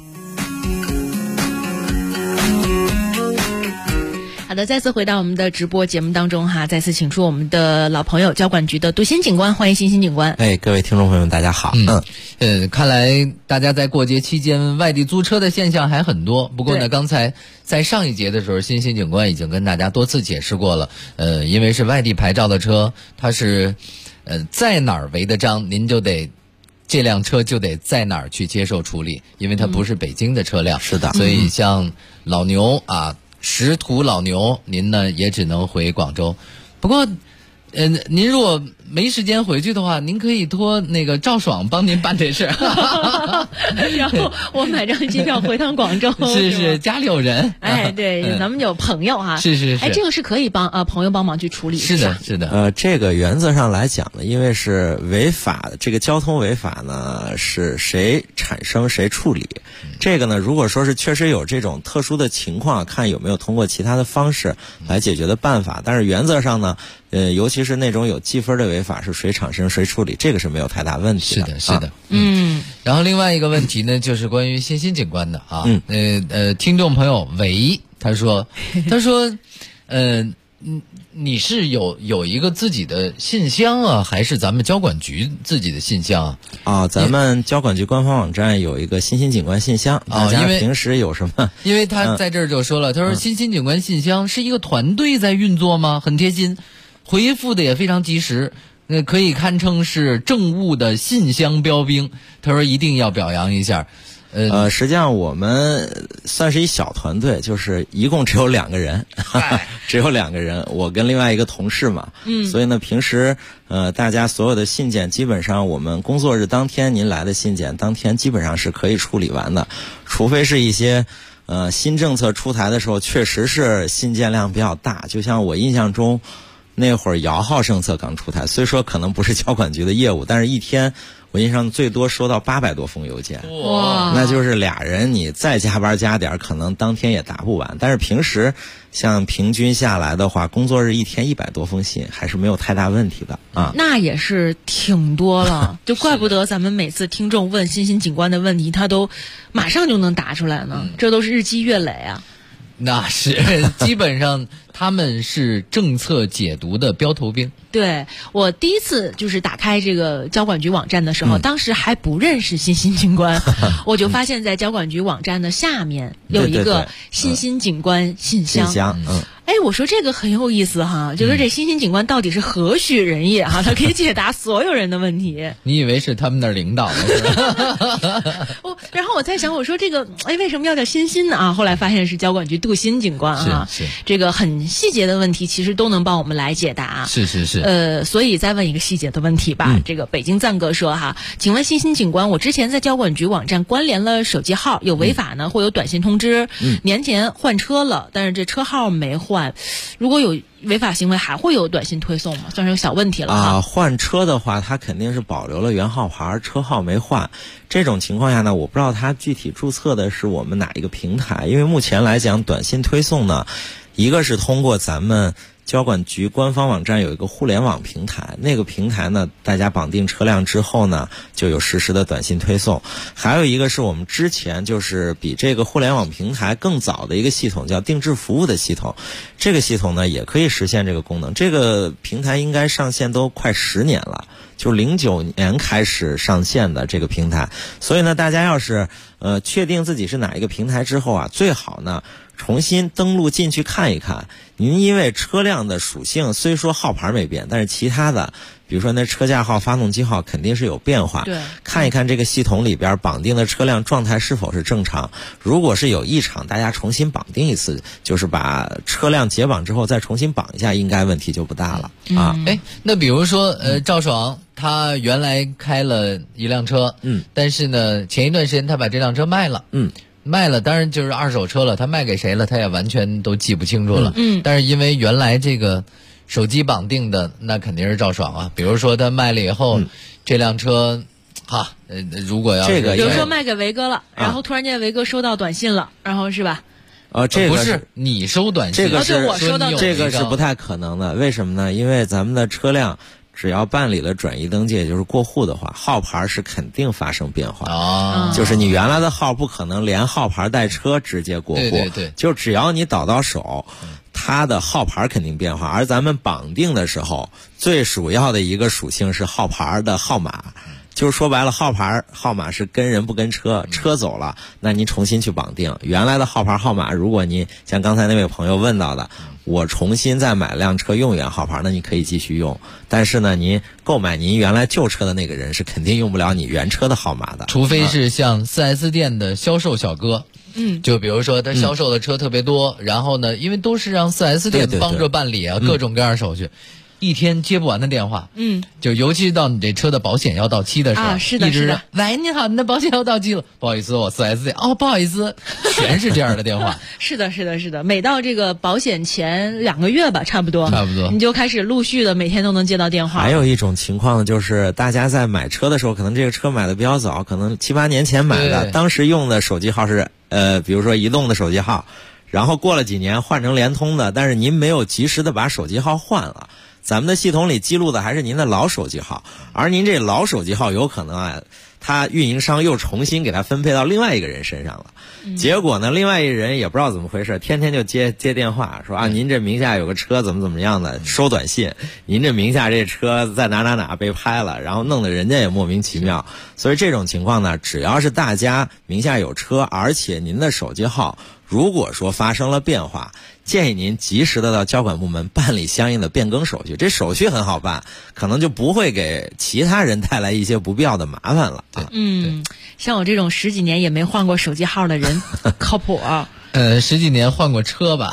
Speaker 4: 好的，再次回到我们的直播节目当中再次请出我们的老朋友交管局的杜鑫警官，欢迎鑫警官。
Speaker 8: 各位听众朋友们大家好。
Speaker 6: 看来大家在过节期间外地租车的现象还很多，不过呢，刚才在上一节的时候，鑫警官已经跟大家多次解释过了。因为是外地牌照的车，它是在哪儿违的章，您就得这辆车就得在哪儿去接受处理，因为它不是北京的车辆。
Speaker 8: 是的，
Speaker 6: 所以像老牛识途老牛，您呢也只能回广州。不过您如果没时间回去的话，您可以托那个赵爽帮您办这事
Speaker 4: 然后我买张机票回趟广州。
Speaker 6: 是家里有人。
Speaker 4: 对，咱们有朋友
Speaker 6: 是。
Speaker 4: 这个是可以帮朋友帮忙去处理。
Speaker 6: 是的。
Speaker 8: 这个原则上来讲呢，因为是违法，这个交通违法呢是谁产生谁处理。这个呢，如果说是确实有这种特殊的情况，看有没有通过其他的方式来解决的办法。但是原则上呢，尤其是那种有记分的违法，是谁产生谁处理，这个是没有太大问题的。
Speaker 6: 是的。然后另外一个问题呢，就是关于鑫警官的听众朋友韦他说你是有一个自己的信箱还是咱们交管局自己的信箱
Speaker 8: 咱们交管局官方网站有一个鑫警官信箱，大家平时有什么？
Speaker 6: 因为他在这儿就说了，他说鑫警官信箱是一个团队在运作吗？很贴心，回复的也非常及时。 那可以堪称是政务的信箱标兵。他说一定要表扬一下。
Speaker 8: 实际上我们算是一小团队，就是一共只有2个人，只有2个人，我跟另外一个同事嘛。所以呢，平时大家所有的信件，基本上我们工作日当天您来的信件，当天基本上是可以处理完的，除非是一些新政策出台的时候，确实是信件量比较大。就像我印象中，那会儿摇号政策刚出台，虽说可能不是交管局的业务，但是一天我印象最多收到800多封邮件。
Speaker 4: 哇，
Speaker 8: 那就是俩人你再加班加点，可能当天也答不完。但是平时像平均下来的话，工作日一天100多封信，还是没有太大问题的啊。
Speaker 4: 那也是挺多了，就怪不得咱们每次听众问欣欣警官的问题，他都马上就能答出来呢。这都是日积月累啊。
Speaker 6: 那是基本上他们是政策解读的标头兵。
Speaker 4: 对，我第一次就是打开这个交管局网站的时候，当时还不认识欣欣警官，我就发现在交管局网站的下面有一个欣欣警官信箱。哎，我说这个很有意思哈，就是这欣欣警官到底是何许人也哈？他可以解答所有人的问题。
Speaker 6: 你以为是他们那儿领导吗？
Speaker 4: 然后我在想，我说这个，哎，为什么要叫欣欣呢？啊，后来发现是交管局杜欣警官啊。
Speaker 6: 是。
Speaker 4: 这个很细节的问题，其实都能帮我们来解答。
Speaker 6: 是。
Speaker 4: 所以再问一个细节的问题吧。这个北京赞哥说哈，请问欣欣警官，我之前在交管局网站关联了手机号，有违法呢，会有短信通知。年前换车了，但是这车号没换。如果有违法行为，还会有短信推送吗？算是有小问题了哈。
Speaker 8: 换车的话，他肯定是保留了原号牌，车号没换。这种情况下呢，我不知道他具体注册的是我们哪一个平台，因为目前来讲，短信推送呢，一个是通过咱们交管局官方网站有一个互联网平台，那个平台呢，大家绑定车辆之后呢，就有实时的短信推送。还有一个是我们之前就是比这个互联网平台更早的一个系统，叫定制服务的系统。这个系统呢，也可以实现这个功能。这个平台应该上线都快10年了，就09年开始上线的这个平台。所以呢，大家要是确定自己是哪一个平台之后啊，最好呢重新登录进去看一看。您因为车辆的属性虽说号牌没变，但是其他的比如说那车架号、发动机号肯定是有变化。
Speaker 4: 对，
Speaker 8: 看一看这个系统里边绑定的车辆状态是否是正常。如果是有异常，大家重新绑定一次，就是把车辆解绑之后再重新绑一下，应该问题就不大了啊。
Speaker 6: 那比如说赵爽他原来开了一辆车，但是呢前一段时间他把这辆车卖了，卖了，当然就是二手车了，他卖给谁了他也完全都记不清楚了。但是因为原来这个手机绑定的，那肯定是赵爽啊。比如说他卖了以后，这辆车如果要是
Speaker 8: 这个
Speaker 4: 比如说卖给维哥了，然后突然间维哥收到短信了，然后是吧？
Speaker 8: 这个
Speaker 6: 不是你收短信，
Speaker 8: 这个是
Speaker 4: 我收到
Speaker 8: 这个是不太可能的。为什么呢？因为咱们的车辆只要办理了转移登记，也就是过户的话，号牌是肯定发生变化。就是你原来的号不可能连号牌带车直接过户，
Speaker 6: 对，
Speaker 8: 就只要你倒到手，它的号牌肯定变化。而咱们绑定的时候，最主要的一个属性是号牌的号码。就是说白了，号牌号码是跟人不跟车，车走了，那您重新去绑定原来的号牌号码。如果您像刚才那位朋友问到的，我重新再买辆车用原号牌，那你可以继续用。但是呢，您购买您原来旧车的那个人是肯定用不了你原车的号码的，
Speaker 6: 除非是像 4S 店的销售小哥。就比如说他销售的车特别多，然后呢，因为都是让 4S 店帮着办理啊，各种各样手续。一天接不完的电话，就尤其到你这车的保险要到期的时候，
Speaker 4: 是的，
Speaker 6: 一直喂，你好，你的保险要到期了，不好意思，我 4S 店，不好意思，全是这样的电话。
Speaker 4: 是的，每到这个保险前2个月吧，差不多，你就开始陆续的每天都能接到电话。
Speaker 8: 还有一种情况呢，就是大家在买车的时候，可能这个车买的比较早，可能7、8年前买的，当时用的手机号是比如说移动的手机号，然后过了几年换成联通的，但是您没有及时的把手机号换了。咱们的系统里记录的还是您的老手机号，而您这老手机号有可能他运营商又重新给他分配到另外一个人身上了。结果呢，另外一人也不知道怎么回事，天天就接电话说您这名下有个车怎么样的，收短信，您这名下这车在哪被拍了，然后弄得人家也莫名其妙。所以这种情况呢，只要是大家名下有车，而且您的手机号如果说发生了变化，建议您及时的到交管部门办理相应的变更手续。这手续很好办，可能就不会给其他人带来一些不必要的麻烦了。
Speaker 4: 像我这种10几年也没换过手机号的人，靠谱啊。
Speaker 6: 10几年换过车吧。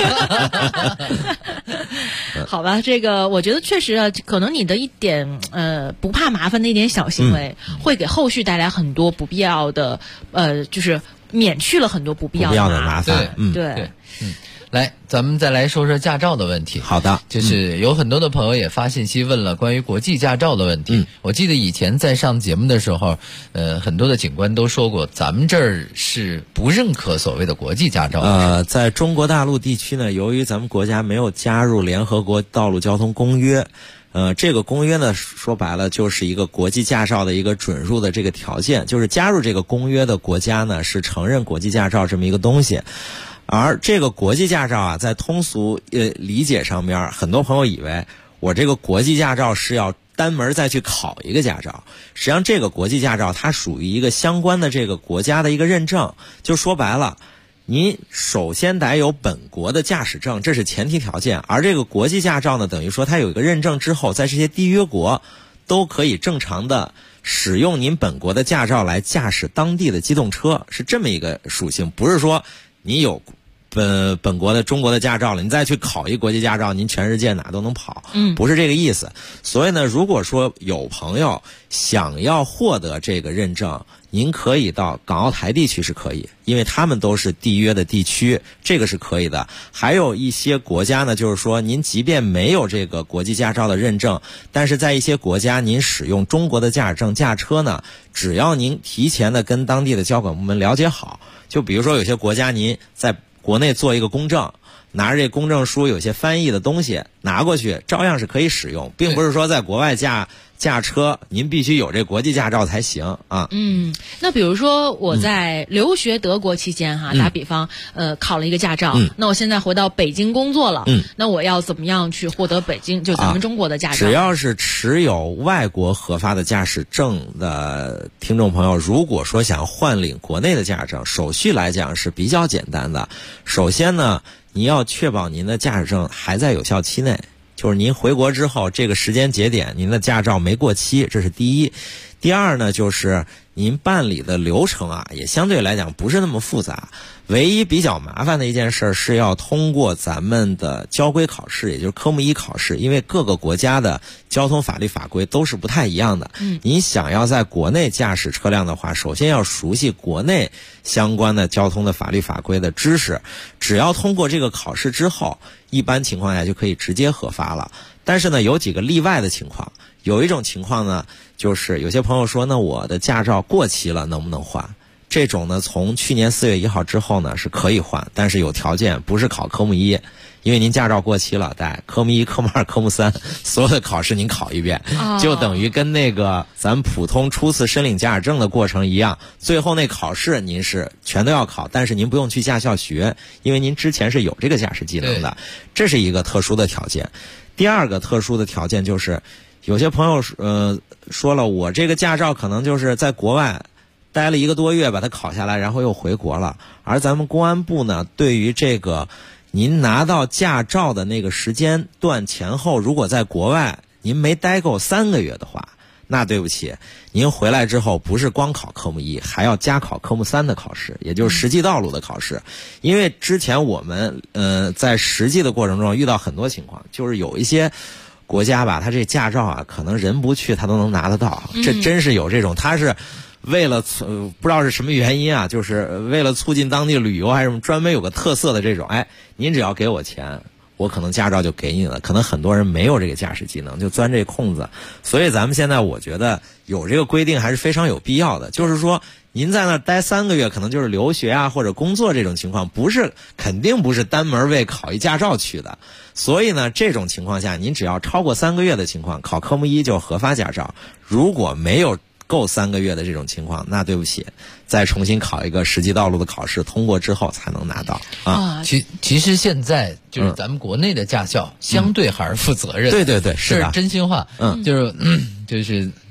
Speaker 4: 好吧，这个我觉得确实啊，可能你的一点不怕麻烦的一点小行为，会给后续带来很多不必要的就是免去了很多不必要的麻烦。对。
Speaker 6: 来，咱们再来说说驾照的问题。
Speaker 8: 好的，
Speaker 6: 就是有很多的朋友也发信息问了关于国际驾照的问题。我记得以前在上节目的时候，很多的警官都说过，咱们这儿是不认可所谓的国际驾照。
Speaker 8: 在中国大陆地区呢，由于咱们国家没有加入联合国道路交通公约，这个公约呢，说白了就是一个国际驾照的一个准入的这个条件，就是加入这个公约的国家呢，是承认国际驾照这么一个东西。而这个国际驾照啊，在通俗理解上面，很多朋友以为我这个国际驾照是要单门再去考一个驾照。实际上，这个国际驾照它属于一个相关的这个国家的一个认证。就说白了，您首先得有本国的驾驶证，这是前提条件。而这个国际驾照呢，等于说它有一个认证之后，在这些缔约国都可以正常的使用您本国的驾照来驾驶当地的机动车，是这么一个属性。不是说你有本国的中国的驾照了，你再去考一国际驾照，您全世界哪都能跑，不是这个意思。所以呢，如果说有朋友想要获得这个认证，您可以到港澳台地区是可以，因为他们都是缔约的地区，这个是可以的。还有一些国家呢，就是说您即便没有这个国际驾照的认证，但是在一些国家您使用中国的驾驶证驾车呢，只要您提前的跟当地的交管部门了解好，就比如说有些国家您在国内做一个公证，拿着这公证书有些翻译的东西拿过去，照样是可以使用，并不是说在国外驾车您必须有这国际驾照才行啊。
Speaker 4: 那比如说我在留学德国期间打比方考了一个驾照，那我现在回到北京工作了，那我要怎么样去获得北京就咱们中国的驾照？
Speaker 8: 只要是持有外国核发的驾驶证的听众朋友，如果说想换领国内的驾驶证，手续来讲是比较简单的。首先呢，你要确保您的驾驶证还在有效期内，就是您回国之后这个时间节点您的驾照没过期，这是第一。第二呢，就是您办理的流程啊，也相对来讲不是那么复杂。唯一比较麻烦的一件事是要通过咱们的交规考试，也就是科目1考试，因为各个国家的交通法律法规都是不太一样的。您想要在国内驾驶车辆的话，首先要熟悉国内相关的交通的法律法规的知识。只要通过这个考试之后，一般情况下就可以直接核发了。但是呢，有几个例外的情况。有一种情况呢，就是有些朋友说，那我的驾照过期了，能不能换？这种呢，从去年4月1号之后呢是可以换，但是有条件，不是考科目1，因为您驾照过期了，科目1、科目2、科目3所有的考试您考一遍，就等于跟那个咱普通初次申领驾驶证的过程一样，最后那考试您是全都要考，但是您不用去驾校学，因为您之前是有这个驾驶技能的，这是一个特殊的条件。第二个特殊的条件就是，有些朋友说了，我这个驾照可能就是在国外待了1个多月把它考下来，然后又回国了。而咱们公安部呢，对于这个您拿到驾照的那个时间段前后，如果在国外您没待够3个月的话，那对不起，您回来之后不是光考科目1，还要加考科目3的考试，也就是实际道路的考试。因为之前我们在实际的过程中遇到很多情况，就是有一些国家吧，他这驾照啊，可能人不去他都能拿得到，这真是有这种，他是为了不知道是什么原因啊，就是为了促进当地旅游还是什么，专门有个特色的这种，您只要给我钱，我可能驾照就给你了。可能很多人没有这个驾驶技能，就钻这空子。所以咱们现在我觉得有这个规定还是非常有必要的，就是说您在那儿待3个月，可能就是留学啊或者工作这种情况，肯定不是单门为考一驾照去的。所以呢，这种情况下，您只要超过3个月的情况，考科目1就核发驾照。如果没有够3个月的这种情况，那对不起，再重新考一个实际道路的考试，通过之后才能拿到啊。
Speaker 6: 其实现在就是咱们国内的驾校相对还是负责任，
Speaker 8: 对，是的，
Speaker 6: 真心话，就是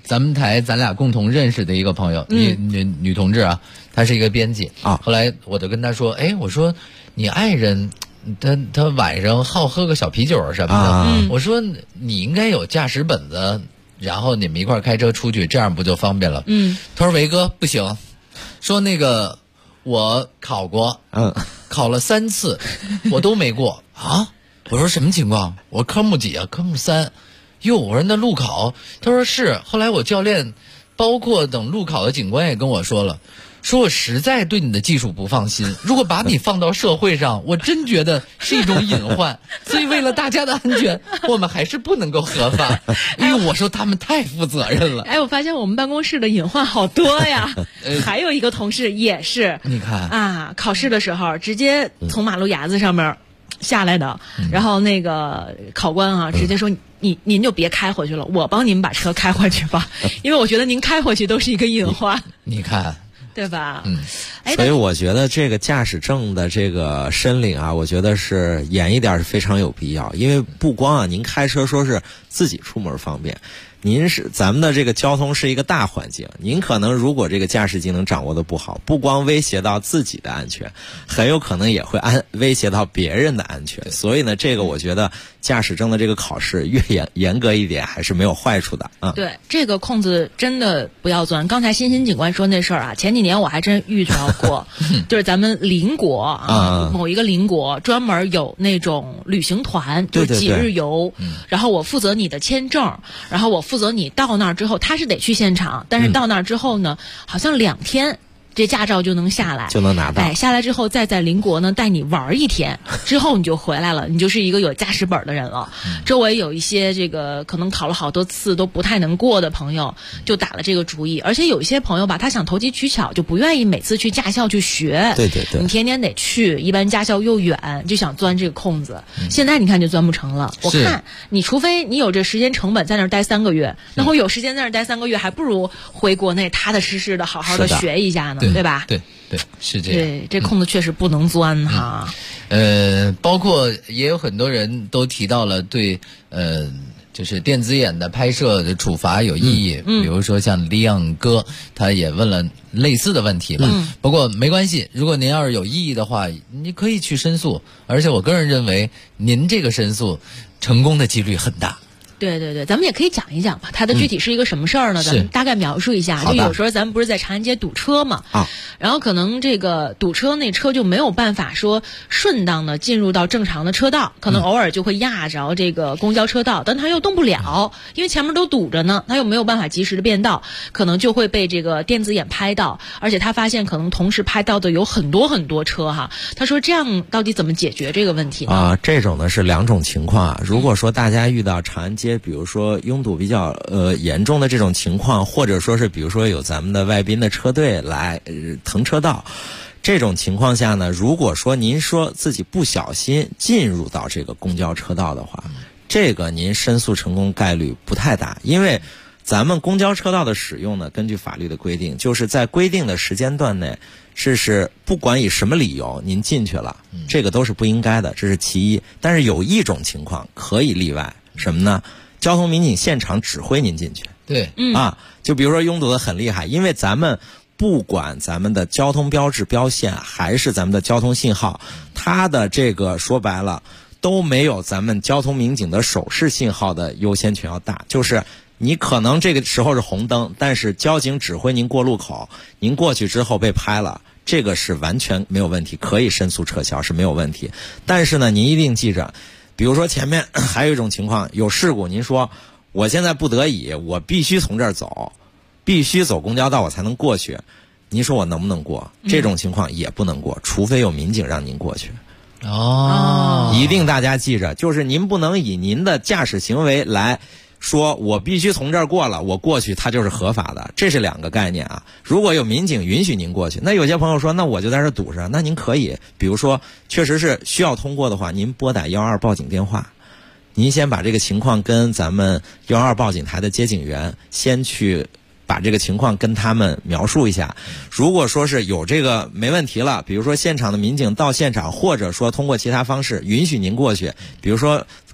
Speaker 6: 咱们台咱俩共同认识的一个朋友，女同志啊，她是一个编辑
Speaker 8: 啊。
Speaker 6: 后来我就跟她说，哎，我说你爱人他晚上好喝个小啤酒什么的，我说你应该有驾驶本子，然后你们一块开车出去，这样不就方便了？他说维哥不行，说那个我考过，考了3次，我都没过啊。我说什么情况？我科目几啊？科目3。哟，我说那路考，他说是。后来我教练，包括等路考的警官也跟我说了，说我实在对你的技术不放心，如果把你放到社会上，我真觉得是一种隐患。所以为了大家的安全，我们还是不能够合法。因为我说他们太负责任了。
Speaker 4: 哎，我发现我们办公室的隐患好多呀。还有一个同事也是，
Speaker 6: 你看
Speaker 4: 啊，考试的时候直接从马路牙子上面下来的，然后那个考官啊，直接说您就别开回去了，我帮您把车开回去吧，因为我觉得您开回去都是一个隐患。
Speaker 6: 你看，
Speaker 4: 对吧？
Speaker 8: 所以我觉得这个驾驶证的这个申领啊，我觉得是严一点是非常有必要，因为不光啊，您开车说是自己出门方便。咱们的这个交通是一个大环境，您可能如果这个驾驶技能掌握的不好，不光威胁到自己的安全，很有可能也会威胁到别人的安全。所以呢，这个我觉得驾驶证的这个考试越严格一点还是没有坏处的啊。
Speaker 4: 对，这个空子真的不要钻。刚才欣欣警官说那事儿啊，前几年我还真遇到过，就是咱们邻国啊，某一个邻国专门有那种旅行团，就是几日游，然后我负责你的签证，然后我负责你到那儿之后，他是得去现场，但是到那儿之后呢，好像2天这驾照就能下来，
Speaker 8: 就能拿到。
Speaker 4: 哎，下来之后再在邻国呢带你玩1天，之后你就回来了，你就是一个有驾驶本的人了。周围有一些这个可能考了好多次都不太能过的朋友，就打了这个主意。而且有一些朋友吧，他想投机取巧，就不愿意每次去驾校去学。
Speaker 8: 对对对，
Speaker 4: 你天天得去，一般驾校又远，就想钻这个空子。现在你看就钻不成了。我看你除非你有这时间成本在那儿待3个月，然后有时间在那儿待3个月，还不如回国内踏踏实实的好好的学一下呢。对吧？
Speaker 6: 对，是这样。
Speaker 4: 对，这空子确实不能钻哈。
Speaker 6: 包括也有很多人都提到了对就是电子眼的拍摄的处罚有异议，比如说像利昂哥，他也问了类似的问题了。不过没关系，如果您要是有异议的话，你可以去申诉，而且我个人认为您这个申诉成功的几率很大。
Speaker 4: 对，咱们也可以讲一讲吧，它的具体是一个什么事儿呢？咱们大概描述一下。就有时候咱们不是在长安街堵车嘛，然后可能这个堵车那车就没有办法说顺当的进入到正常的车道，可能偶尔就会压着这个公交车道，但它又动不了，因为前面都堵着呢，它又没有办法及时的变道，可能就会被这个电子眼拍到，而且他发现可能同时拍到的有很多车哈。他说这样到底怎么解决这个问题呢？
Speaker 8: 这种呢是2种情况啊。如果说大家遇到长安街比如说拥堵比较严重的这种情况，或者说是比如说有咱们的外宾的车队来腾车道，这种情况下呢，如果说您说自己不小心进入到这个公交车道的话，这个您申诉成功概率不太大，因为咱们公交车道的使用呢，根据法律的规定，就是在规定的时间段内，是不管以什么理由您进去了，这个都是不应该的，这是其一。但是有一种情况可以例外，什么呢？交通民警现场指挥您进去。
Speaker 6: 对，
Speaker 8: 就比如说拥堵的很厉害，因为咱们不管咱们的交通标志标线还是咱们的交通信号，它的这个说白了都没有咱们交通民警的手势信号的优先权要大。就是你可能这个时候是红灯，但是交警指挥您过路口，您过去之后被拍了，这个是完全没有问题，可以申诉撤销是没有问题。但是呢，您一定记着，比如说前面还有一种情况有事故，您说我现在不得已，我必须从这儿走，必须走公交道我才能过去，您说我能不能过？这种情况也不能过，除非有民警让您过去。一定大家记着，就是您不能以您的驾驶行为来说我必须从这儿过了，我过去它就是合法的，这是2个概念啊。如果有民警允许您过去，那有些朋友说那我就在这儿堵着，那您可以比如说确实是需要通过的话，您拨打112报警电话，您先把这个情况跟咱们112报警台的接警员先去把这个情况跟他们描述一下。如果说是有这个没问题了，比如说现场的民警到现场，或者说通过其他方式允许您过去，比如说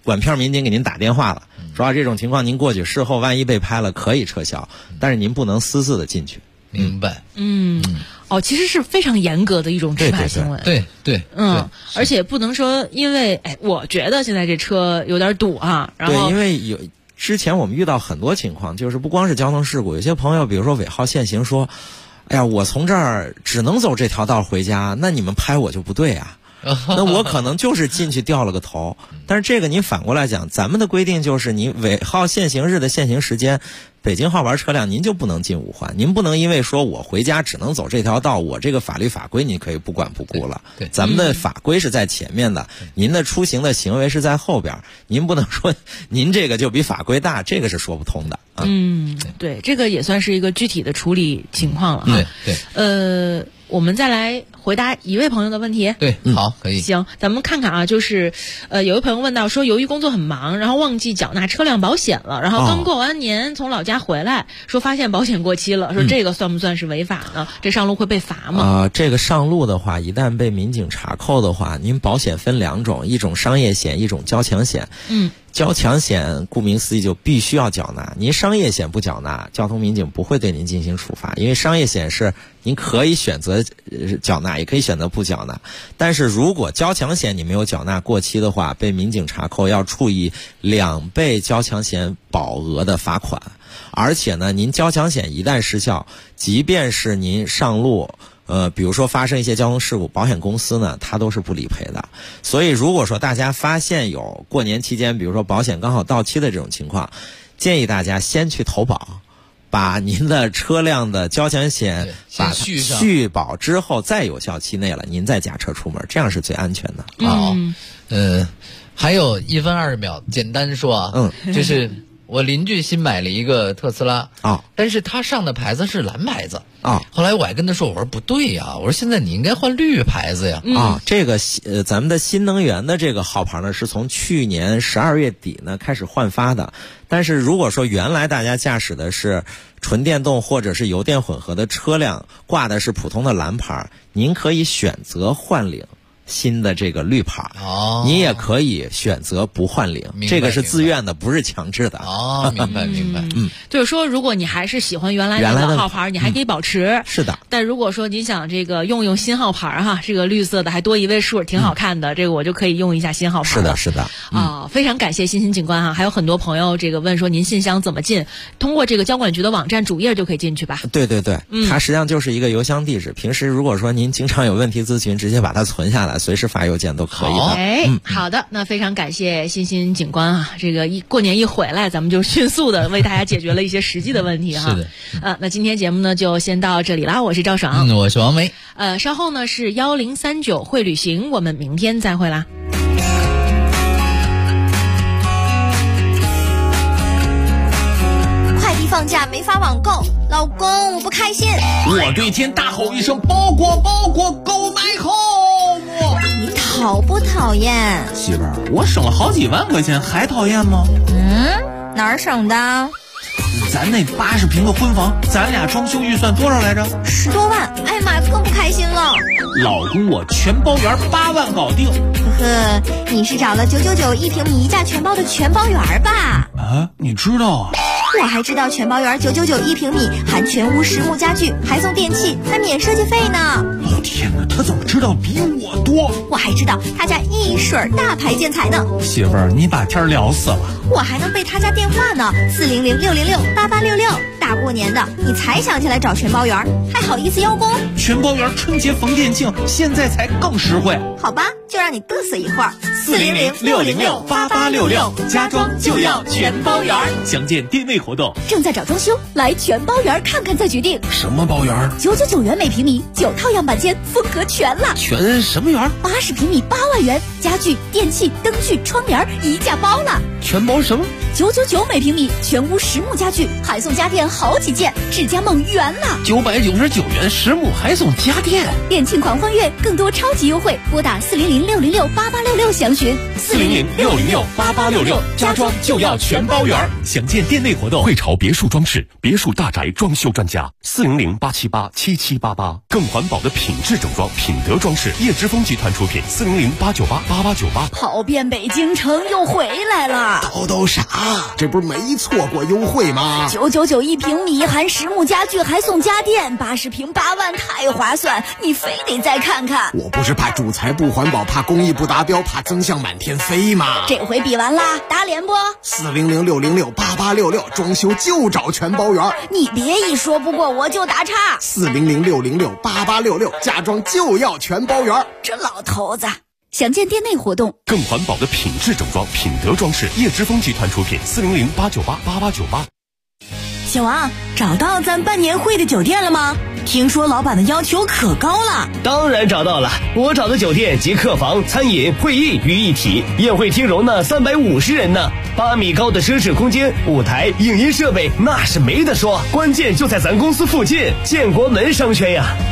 Speaker 8: 管片民警给您打电话了，说这种情况您过去，事后万一被拍了可以撤销，但是您不能私自的进去。
Speaker 6: 明白。
Speaker 4: 其实是非常严格的一种执法行为。
Speaker 6: 对，
Speaker 4: 而且不能说因为我觉得现在这车有点堵啊，然后
Speaker 8: 对，因为之前我们遇到很多情况，就是不光是交通事故，有些朋友比如说尾号限行说，哎呀，我从这儿只能走这条道回家，那你们拍我就不对啊。那我可能就是进去掉了个头，但是这个您反过来讲，咱们的规定就是你尾号限行日的限行时间，北京号牌车辆您就不能进五环，您不能因为说我回家只能走这条道，我这个法律法规您可以不管不顾了。
Speaker 6: 对，
Speaker 8: 咱们的法规是在前面的，您的出行的行为是在后边，您不能说您这个就比法规大，这个是说不通的。
Speaker 4: 对，这个也算是一个具体的处理情况了。
Speaker 6: 对，
Speaker 4: 我们再来回答一位朋友的问题。
Speaker 6: 对，好，可以。
Speaker 4: 行，咱们看看啊，就是有位朋友问到说，由于工作很忙，然后忘记缴纳车辆保险了，然后刚过完年从老家回来，说发现保险过期了，说这个算不算是违法呢？这上路会被罚吗？
Speaker 8: 这个上路的话，一旦被民警查扣的话，您保险分2种，一种商业险，一种交强险。交强险顾名思义就必须要缴纳，您商业险不缴纳，交通民警不会对您进行处罚，因为商业险是您可以选择缴纳，也可以选择不缴纳。但是如果交强险你没有缴纳过期的话，被民警查扣要处以2倍交强险保额的罚款。而且呢，您交强险一旦失效，即便是您上路比如说发生一些交通事故，保险公司呢它都是不理赔的。所以如果说大家发现有过年期间比如说保险刚好到期的这种情况，建议大家先去投保，把您的车辆的交强险把续保之后，在有效期内了您再驾车出门，这样是最安全的。
Speaker 6: 好，还有1分20秒，简单说啊，就是我邻居新买了一个特斯拉但是他上的牌子是蓝牌子后来我还跟他说，我说不对呀，我说现在你应该换绿牌子呀。
Speaker 8: 这个咱们的新能源的这个号牌呢，是从去年12月底呢开始换发的。但是如果说原来大家驾驶的是纯电动或者是油电混合的车辆，挂的是普通的蓝牌，您可以选择换领新的这个绿牌，你也可以选择不换领，这个是自愿的，不是强制的。
Speaker 6: 明白。
Speaker 4: 就是说，如果你还是喜欢原来那个号牌，你还可以保持。
Speaker 8: 是的。
Speaker 4: 但如果说你想这个用新号牌哈，这个绿色的还多1位数，挺好看的，这个我就可以用一下新号牌了。
Speaker 8: 是的。
Speaker 4: 非常感谢欣欣警官哈，还有很多朋友这个问说您信箱怎么进？通过这个交管局的网站主页就可以进去吧？
Speaker 8: 对，它实际上就是一个邮箱地址。平时如果说您经常有问题咨询，直接把它存下来。随时发邮件都可以的。
Speaker 4: 好的，那非常感谢欣欣警官啊，这个过年一回来，咱们就迅速的为大家解决了一些实际的问题哈。
Speaker 6: 是
Speaker 4: 的。那今天节目呢就先到这里啦，我是赵爽，
Speaker 6: 我是王梅。
Speaker 4: 稍后呢是1039会旅行，我们明天再会啦。
Speaker 5: 放假没法网购，老公我不开心。
Speaker 9: 我对天大吼一声，包裹购买home。
Speaker 5: 你讨不讨厌？
Speaker 9: 媳妇儿，我省了好几万块钱，还讨厌吗？
Speaker 5: 哪儿省的？
Speaker 9: 咱那80平的婚房，咱俩装修预算多少来着
Speaker 5: ？10多万。哎呀妈，更不开心了。
Speaker 9: 老公，我全包圆8万搞定。
Speaker 5: 呵，你是找了9991平米一价全包的全包圆吧？
Speaker 9: 你知道啊？
Speaker 5: 我还知道全包圆9991平米，含全屋实木家具，还送电器，还免设计费呢。
Speaker 9: 老天哪，他怎么知道比我多？
Speaker 5: 我还知道他家一水大牌建材呢。
Speaker 9: 媳妇儿，你把天聊死了。
Speaker 5: 我还能背他家电话呢，400-606-8866。大过年的，你才想起来找全包圆，还好意思邀功？
Speaker 9: 全包圆春节逢店庆，现在才更实惠。
Speaker 5: 好吧，就让你嘚瑟一会儿。
Speaker 9: 400-606-8866，家装就要全包圆。详见店内活动。
Speaker 5: 正在找装修，来全包圆看看再决定。
Speaker 9: 什么包圆
Speaker 5: ？999元每平米，9套样板间，风格全了。
Speaker 9: 全什么圆
Speaker 5: ？80平米8万元，家具、电器、灯具、窗帘一价包了。
Speaker 9: 全包什么
Speaker 5: 999每平米，全屋实木家具，还送家电好几件，智家梦圆了
Speaker 9: ！999元实木还送家电，
Speaker 5: 店庆狂欢月，更多超级优惠，拨打400-606-8866详询。
Speaker 9: 400-606-8866，家装就要全包圆。详见店内活动。
Speaker 7: 汇潮别墅装饰，别墅大宅装修专家，400-878-7788，更环保的品质整装，品德装饰，叶之峰集团出品，400-898-8898。
Speaker 5: 跑遍北京城又回来了，
Speaker 1: 叨啥？这不是没错过优惠吗
Speaker 5: ？999一平米，含实木家具还送家电，80平8万，太划算！你非得再看看。
Speaker 1: 我不是怕主材不环保，怕工艺不达标，怕增项满天飞吗？
Speaker 5: 这回比完啦，打脸不
Speaker 1: ？400-606-8866，装修就找全包圆。
Speaker 5: 你别一说不过我就打岔。
Speaker 1: 400-606-8866，家装就要全包圆。
Speaker 5: 这老头子。详见店内活动。
Speaker 7: 更环保的品质整装，品德装饰，叶之峰集团出品，400-898-8898。
Speaker 13: 小王，找到咱办年会的酒店了吗？听说老板的要求可高了。
Speaker 14: 当然找到了，我找的酒店集客房、餐饮、会议于一体，宴会厅容纳350人呢，8米高的奢侈空间，舞台、影音设备那是没得说，关键就在咱公司附近，建国门商圈呀。